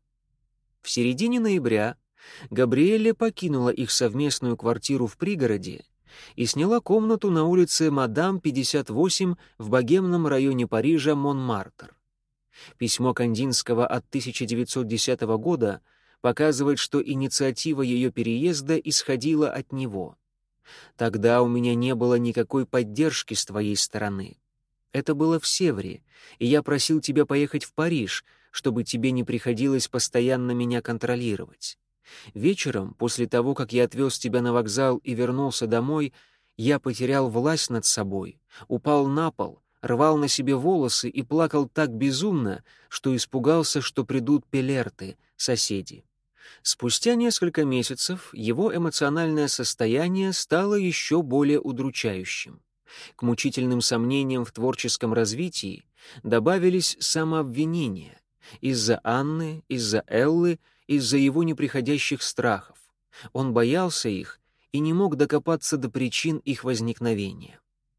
В середине ноября Габриэле покинула их совместную квартиру в пригороде и сняла комнату на улице Мадам пятьдесят восемь в богемном районе Парижа Монмартр. Письмо Кандинского от тысяча девятьсот десятого года показывает, что инициатива ее переезда исходила от него. «Тогда у меня не было никакой поддержки с твоей стороны. Это было в Севре, и я просил тебя поехать в Париж, чтобы тебе не приходилось постоянно меня контролировать. Вечером, после того, как я отвез тебя на вокзал и вернулся домой, я потерял власть над собой, упал на пол, рвал на себе волосы и плакал так безумно, что испугался, что придут пелерты, соседи». Спустя несколько месяцев его эмоциональное состояние стало еще более удручающим. К мучительным сомнениям в творческом развитии добавились самообвинения из-за Анны, из-за Эллы, из-за его неприходящих страхов. Он боялся их и не мог докопаться до причин их возникновения.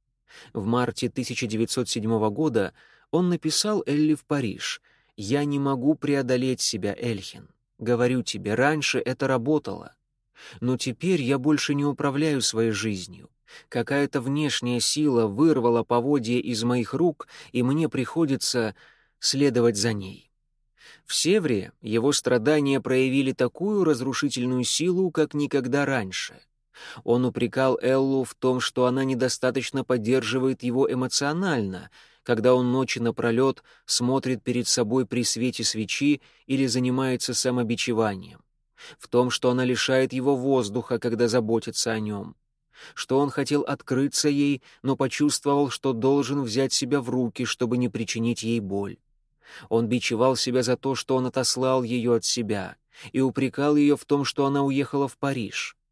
В марте тысяча девятьсот седьмого года он написал Элле в Париж: «Я не могу преодолеть себя, Эльхин. Говорю тебе, раньше это работало. Но теперь я больше не управляю своей жизнью. Какая-то внешняя сила вырвала поводья из моих рук, и мне приходится следовать за ней». В Севре его страдания проявили такую разрушительную силу, как никогда раньше. Он упрекал Эллу в том, что она недостаточно поддерживает его эмоционально, когда он ночи напролет смотрит перед собой при свете свечи или занимается самобичеванием, в том, что она лишает его воздуха, когда заботится о нем, что он хотел открыться ей, но почувствовал, что должен взять себя в руки, чтобы не причинить ей боль. Он бичевал себя за то, что он отослал ее от себя, и упрекал ее в том, что она уехала в Париж.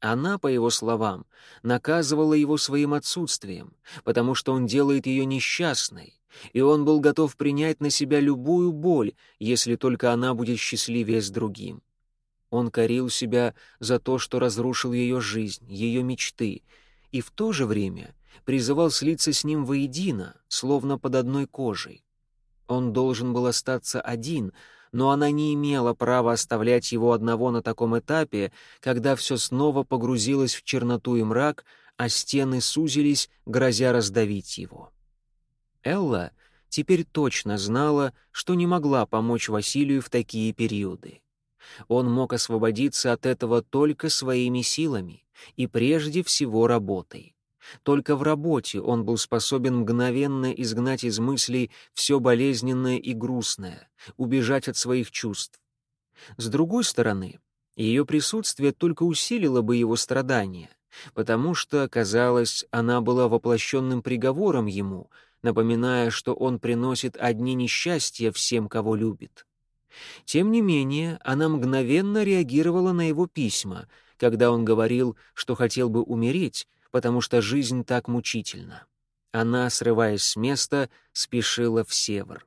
Она, по его словам, наказывала его своим отсутствием, потому что он делает ее несчастной, и он был готов принять на себя любую боль, если только она будет счастливее с другим. Он корил себя за то, что разрушил ее жизнь, ее мечты, и в то же время призывал слиться с ним воедино, словно под одной кожей. Он должен был остаться один, но она не имела права оставлять его одного на таком этапе, когда все снова погрузилось в черноту и мрак, а стены сузились, грозя раздавить его. Элла теперь точно знала, что не могла помочь Василию в такие периоды. Он мог освободиться от этого только своими силами и прежде всего работой. Только в работе он был способен мгновенно изгнать из мыслей все болезненное и грустное, убежать от своих чувств. С другой стороны, ее присутствие только усилило бы его страдания, потому что, казалось, она была воплощенным приговором ему, напоминая, что он приносит одни несчастья всем, кого любит. Тем не менее, она мгновенно реагировала на его письма, когда он говорил, что хотел бы умереть, потому что жизнь так мучительна. Она, срываясь с места, спешила в Севр.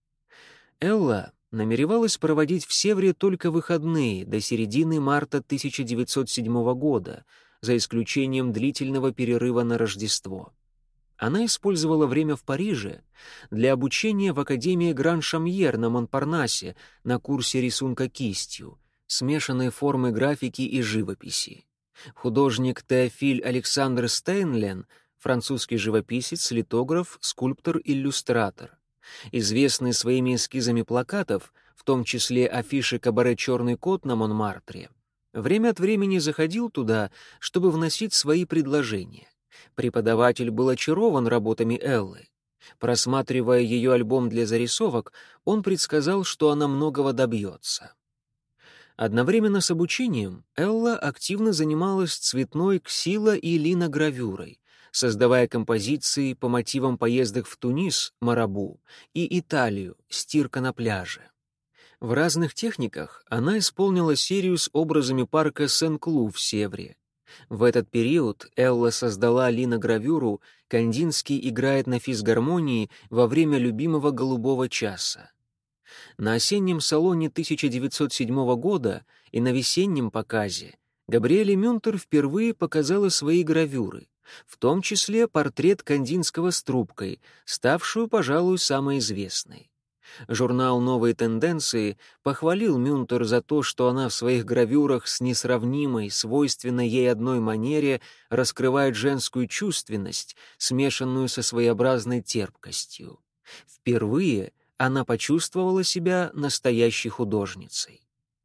Элла намеревалась проводить в Севре только выходные до середины марта тысяча девятьсот седьмого года, за исключением длительного перерыва на Рождество. Она использовала время в Париже для обучения в Академии Гран-Шамьер на Монпарнасе на курсе рисунка кистью, смешанной формы графики и живописи. Художник Теофиль Александр Стейнлен, французский живописец, литограф, скульптор, иллюстратор, известный своими эскизами плакатов, в том числе афиши кабаре «Черный кот» на Монмартре, время от времени заходил туда, чтобы вносить свои предложения. Преподаватель был очарован работами Эллы. Просматривая ее альбом для зарисовок, он предсказал, что она многого добьется. Одновременно с обучением Элла активно занималась цветной ксило- и линогравюрой, создавая композиции по мотивам поездок в Тунис, Марабу, и Италию, стирка на пляже. В разных техниках она исполнила серию с образами парка Сен-Клу в Севре. В этот период Элла создала линогравюру «Кандинский играет на физгармонии во время любимого голубого часа». На осеннем салоне тысяча девятьсот седьмого года и на весеннем показе Габриэле Мюнтер впервые показала свои гравюры, в том числе портрет Кандинского с трубкой, ставшую, пожалуй, самой известной. Журнал «Новые тенденции» похвалил Мюнтер за то, что она в своих гравюрах с несравнимой, свойственной ей одной манере раскрывает женскую чувственность, смешанную со своеобразной терпкостью. Впервые она почувствовала себя настоящей художницей.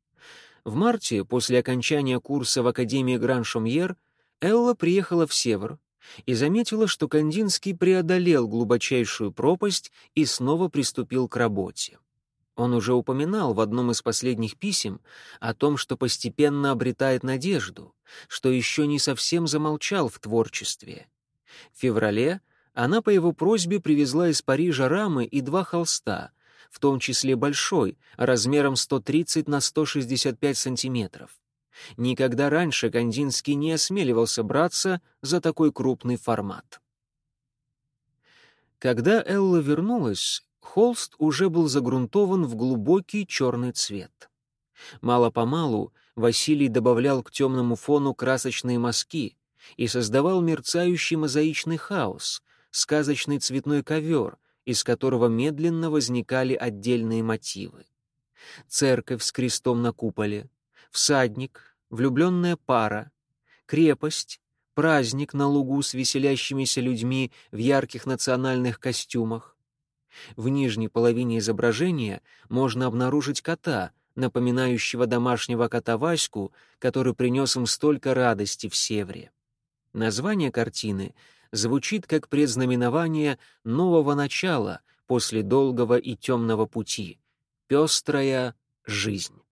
В марте, после окончания курса в Академии Гран-Шамьер, Элла приехала в Севр и заметила, что Кандинский преодолел глубочайшую пропасть и снова приступил к работе. Он уже упоминал в одном из последних писем о том, что постепенно обретает надежду, что еще не совсем замолчал в творчестве. В феврале она по его просьбе привезла из Парижа рамы и два холста, в том числе большой, размером сто тридцать на сто шестьдесят пять сантиметров. Никогда раньше Кандинский не осмеливался браться за такой крупный формат. Когда Элла вернулась, холст уже был загрунтован в глубокий черный цвет. Мало-помалу Василий добавлял к темному фону красочные мазки и создавал мерцающий мозаичный хаос, сказочный цветной ковер, из которого медленно возникали отдельные мотивы. Церковь с крестом на куполе, всадник, влюбленная пара, крепость, праздник на лугу с веселящимися людьми в ярких национальных костюмах. В нижней половине изображения можно обнаружить кота, напоминающего домашнего кота Ваську, который принес им столько радости в Севре. Название картины звучит как предзнаменование нового начала после долгого и темного пути — «Пестрая жизнь».